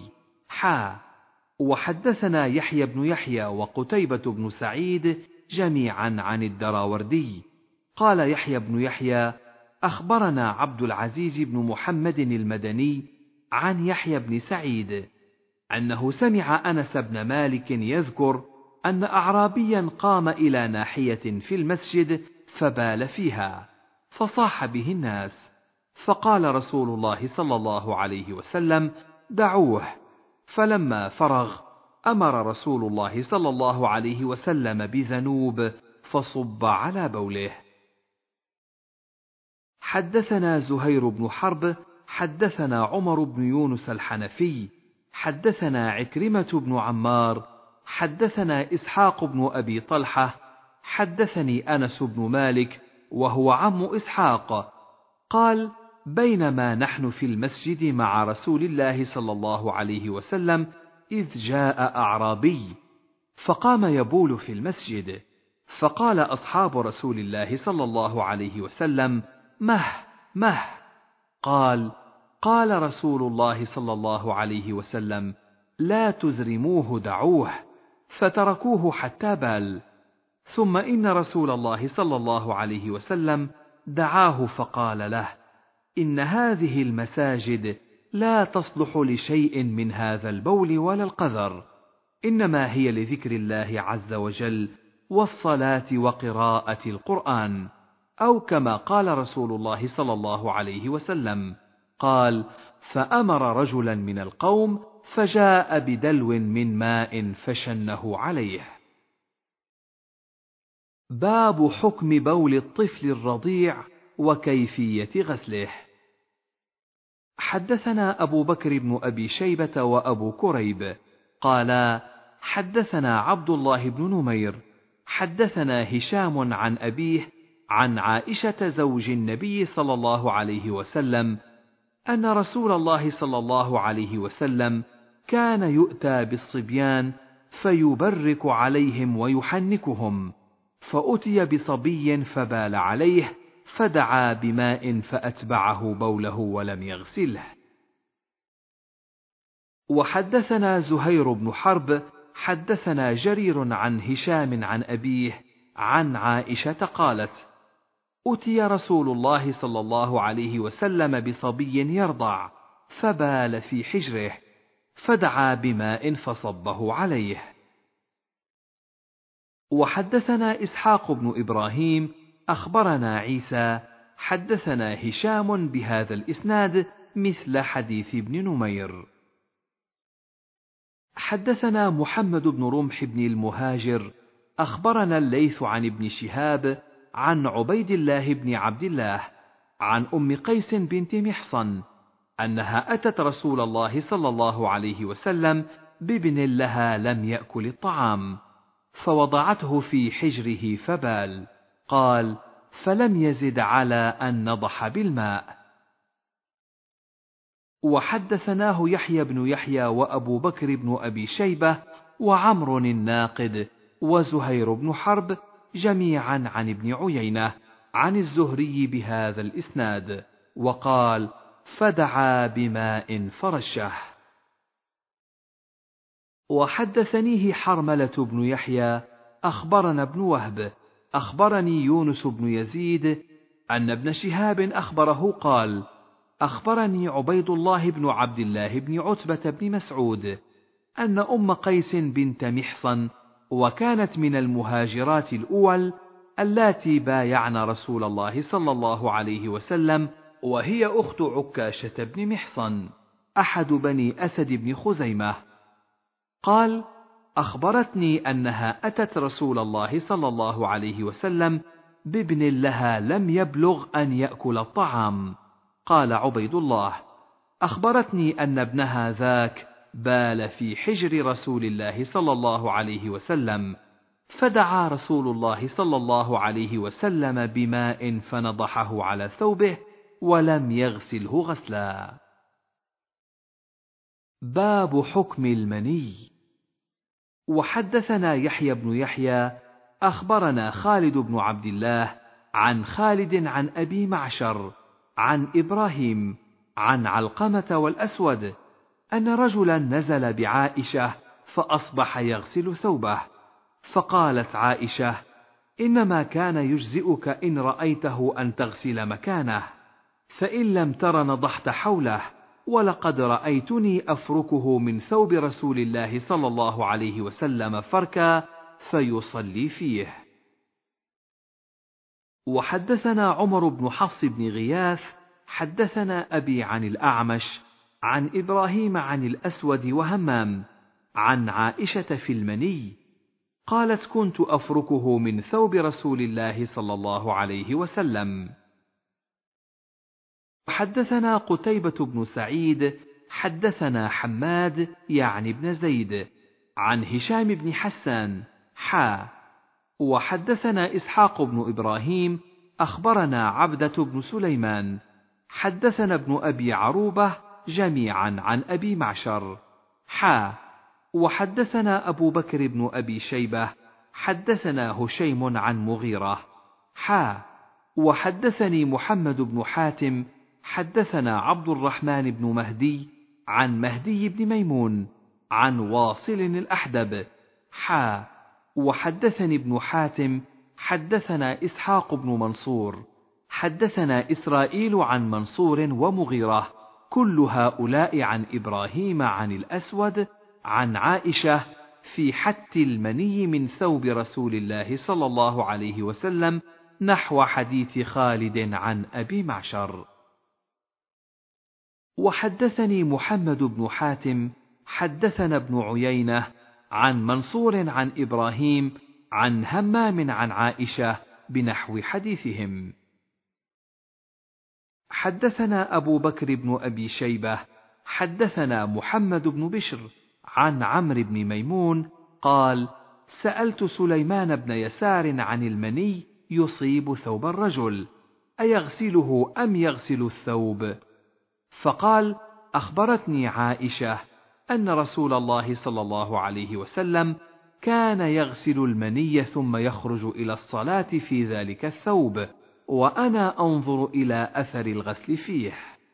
وحدثنا يحيى بن يحيى وقتيبة بن سعيد جميعا عن الدراوردي قال يحيى بن يحيى: أخبرنا عبد العزيز بن محمد المدني عن يحيى بن سعيد أنه سمع أنس بن مالك يذكر أن أعرابيا قام إلى ناحية في المسجد فبال فيها، فصاح به الناس، فقال رسول الله صلى الله عليه وسلم: دعوه. فلما فرغ أمر رسول الله صلى الله عليه وسلم بذنوب فصب على بوله. حدثنا زهير بن حرب حدثنا عمر بن يونس الحنفي حدثنا عكرمة بن عمار حدثنا إسحاق بن أبي طلحة حدثني أنس بن مالك وهو عم إسحاق قال: بينما نحن في المسجد مع رسول الله صلى الله عليه وسلم إذ جاء أعرابي فقام يبول في المسجد، فقال أصحاب رسول الله صلى الله عليه وسلم: مه مه. قال رسول الله صلى الله عليه وسلم: لا تزرموه دعوه، فتركوه حتى بال. ثم إن رسول الله صلى الله عليه وسلم دعاه فقال له: إن هذه المساجد لا تصلح لشيء من هذا البول ولا القذر، إنما هي لذكر الله عز وجل والصلاة وقراءة القرآن، أو كما قال رسول الله صلى الله عليه وسلم. قال: فأمر رجلا من القوم فجاء بدلو من ماء فشنه عليه. باب حكم بول الطفل الرضيع وكيفية غسله. حدثنا أبو بكر بن أبي شيبة وأبو كريب قالا: حدثنا عبد الله بن نمير حدثنا هشام عن أبيه عن عائشة زوج النبي صلى الله عليه وسلم أن رسول الله صلى الله عليه وسلم كان يؤتى بالصبيان فيبرك عليهم ويحنكهم، فأتي بصبي فبال عليه فدعا بماء فأتبعه بوله ولم يغسله. وحدثنا زهير بن حرب حدثنا جرير عن هشام عن أبيه عن عائشة قالت: أتي رسول الله صلى الله عليه وسلم بصبي يرضع فبال في حجره، فدعا بماء فصبه عليه. وحدثنا إسحاق بن إبراهيم أخبرنا عيسى حدثنا هشام بهذا الإسناد مثل حديث ابن نمير. حدثنا محمد بن رمح بن المهاجر أخبرنا الليث عن ابن شهاب عن عبيد الله بن عبد الله عن أم قيس بنت محصن أنها أتت رسول الله صلى الله عليه وسلم بابن لها لم يأكل الطعام، فوضعته في حجره فبال. قال: فلم يزد على أن نضح بالماء. وحدثناه يحيى بن يحيى وأبو بكر بن أبي شيبة وعمر الناقد وزهير بن حرب جميعا عن ابن عيينة عن الزهري بهذا الإسناد، وقال: فدعا بماء فرشه. وحدثنيه حرملة بن يحيى أخبرنا ابن وهب أخبرني يونس بن يزيد أن ابن شهاب أخبره قال: أخبرني عبيد الله بن عبد الله بن عتبة بن مسعود أن أم قيس بنت محصن، وكانت من المهاجرات الأول اللاتي بايعن رسول الله صلى الله عليه وسلم، وهي أخت عكاشة بن محصن أحد بني أسد بن خزيمة، قال: أخبرتني أنها أتت رسول الله صلى الله عليه وسلم بابن لها لم يبلغ أن يأكل الطعام. قال عبيد الله: أخبرتني أن ابنها ذاك بال في حجر رسول الله صلى الله عليه وسلم، فدعا رسول الله صلى الله عليه وسلم بماء فنضحه على ثوبه ولم يغسله غسلا. باب حكم المني. وحدثنا يحيى بن يحيى أخبرنا خالد بن عبد الله عن خالد عن أبي معشر عن إبراهيم عن علقمة والأسود أن رجلا نزل بعائشة فأصبح يغسل ثوبه، فقالت عائشة: إنما كان يجزئك إن رأيته أن تغسل مكانه، فإن لم تر نضحت حوله، ولقد رأيتني أفركه من ثوب رسول الله صلى الله عليه وسلم فركا فيصلي فيه. وحدثنا عمر بن حفص بن غياث حدثنا أبي عن الأعمش عن إبراهيم عن الأسود وهمام عن عائشة في المني قالت: كنت أفركه من ثوب رسول الله صلى الله عليه وسلم. حدثنا قتيبة بن سعيد حدثنا حماد يعني بن زيد عن هشام بن حسان وحدثنا إسحاق بن إبراهيم أخبرنا عبدة بن سليمان حدثنا ابن أبي عروبة جميعا عن أبي معشر وحدثنا أبو بكر بن أبي شيبة حدثنا هشيم عن مغيرة وحدثني محمد بن حاتم حدثنا عبد الرحمن بن مهدي عن مهدي بن ميمون عن واصل الأحدب وحدثني ابن حاتم حدثنا إسحاق بن منصور حدثنا إسرائيل عن منصور ومغيرة كل هؤلاء عن إبراهيم عن الأسود عن عائشة في حت المني من ثوب رسول الله صلى الله عليه وسلم نحو حديث خالد عن أبي معشر. وحدثني محمد بن حاتم حدثنا ابن عيينة عن منصور عن إبراهيم عن همام عن عائشة بنحو حديثهم. حدثنا أبو بكر بن أبي شيبة حدثنا محمد بن بشر عن عمرو بن ميمون قال: سألت سليمان بن يسار عن المني يصيب ثوب الرجل أيغسله أم يغسل الثوب؟ فقال: أخبرتني عائشة أن رسول الله صلى الله عليه وسلم كان يغسل المني ثم يخرج إلى الصلاة في ذلك الثوب، وأنا أنظر إلى أثر الغسل فيه.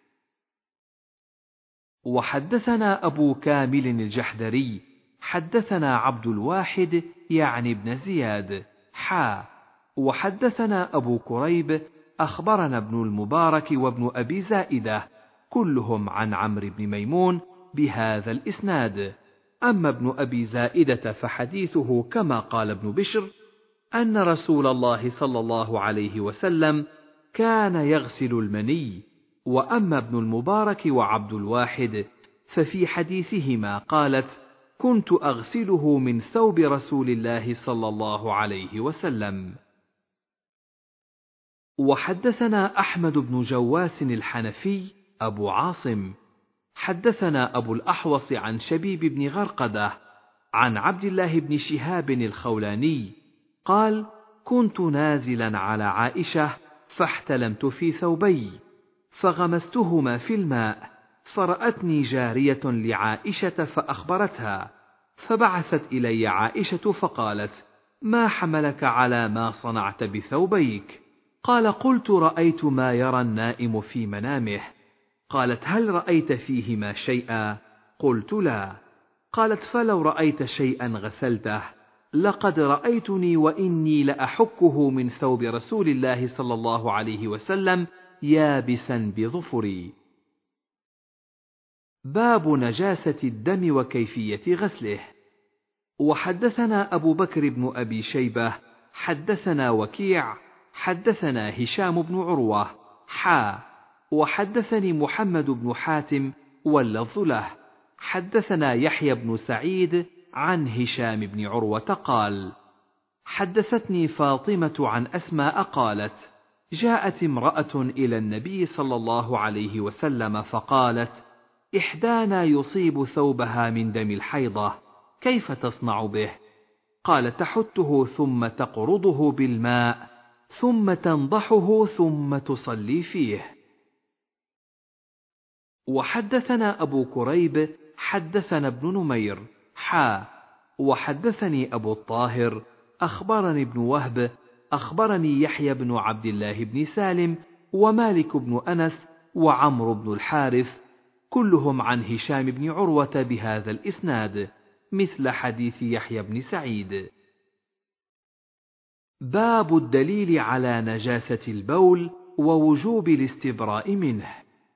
وحدثنا أبو كامل الجحدري حدثنا عبد الواحد يعني ابن زياد وحدثنا أبو كريب أخبرنا ابن المبارك وابن أبي زائدة كلهم عن عمرو بن ميمون بهذا الإسناد. أما ابن أبي زائدة فحديثه كما قال ابن بشر أن رسول الله صلى الله عليه وسلم كان يغسل المني. وأما ابن المبارك وعبد الواحد ففي حديثهما قالت: كنت أغسله من ثوب رسول الله صلى الله عليه وسلم. وحدثنا أحمد بن جواس الحنفي أبو عاصم حدثنا أبو الأحوص عن شبيب بن غرقدة عن عبد الله بن شهاب الخولاني قال: كنت نازلا على عائشة فاحتلمت في ثوبي فغمستهما في الماء، فرأتني جارية لعائشة فأخبرتها، فبعثت إلي عائشة فقالت: ما حملك على ما صنعت بثوبيك؟ قال: قلت: رأيت ما يرى النائم في منامه. قالت: هل رأيت فيهما شيئا؟ قلت: لا. قالت: فلو رأيت شيئا غسلته. لقد رأيتني وإني لأحكه من ثوب رسول الله صلى الله عليه وسلم يابسا بظفري. باب نجاسة الدم وكيفية غسله. وحدثنا أبو بكر بن أبي شيبة حدثنا وكيع حدثنا هشام بن عروة وحدثني محمد بن حاتم واللفظ له حدثنا يحيى بن سعيد عن هشام بن عروة قال: حدثتني فاطمة عن أسماء قالت: جاءت امرأة إلى النبي صلى الله عليه وسلم فقالت: إحدانا يصيب ثوبها من دم الحيضة، كيف تصنع به؟ قال: تحته ثم تقرضه بالماء ثم تنضحه ثم تصلي فيه. وحدثنا أبو كريب حدثنا ابن نمير وحدثني أبو الطاهر أخبرني ابن وهب أخبرني يحيى بن عبد الله بن سالم ومالك بن أنس وعمرو بن الحارث كلهم عن هشام بن عروة بهذا الإسناد مثل حديث يحيى بن سعيد. باب الدليل على نجاسة البول ووجوب الاستبراء منه.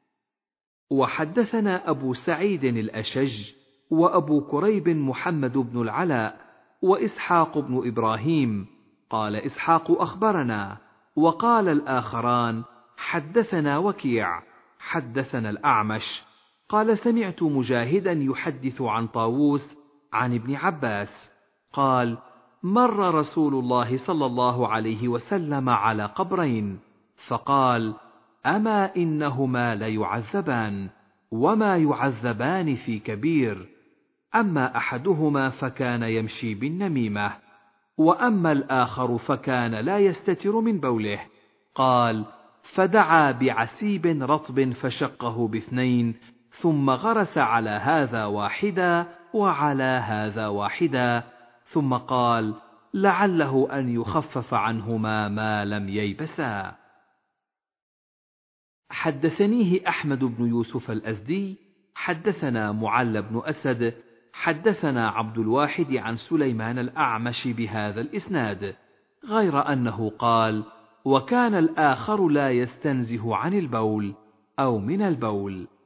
وحدثنا أبو سعيد الأشج وأبو كريب محمد بن العلاء وإسحاق بن إبراهيم قال إسحاق أخبرنا، وقال الآخران حدثنا وكيع حدثنا الأعمش قال: سمعت مجاهدا يحدث عن طاووس عن ابن عباس قال: مر رسول الله صلى الله عليه وسلم على قبرين فقال: أما إنهما ليعذبان وما يعذبان في كبير، أما أحدهما فكان يمشي بالنميمة، وأما الآخر فكان لا يستتر من بوله. قال: فدعا بعسيب رطب فشقه باثنين، ثم غرس على هذا واحدا وعلى هذا واحدا، ثم قال: لعله أن يخفف عنهما ما لم ييبسا. حدثنيه أحمد بن يوسف الأزدي حدثنا معل بن أسد حدثنا عبد الواحد عن سليمان الأعمش بهذا الإسناد، غير أنه قال: وكان الآخر لا يستنزه عن البول أو من البول.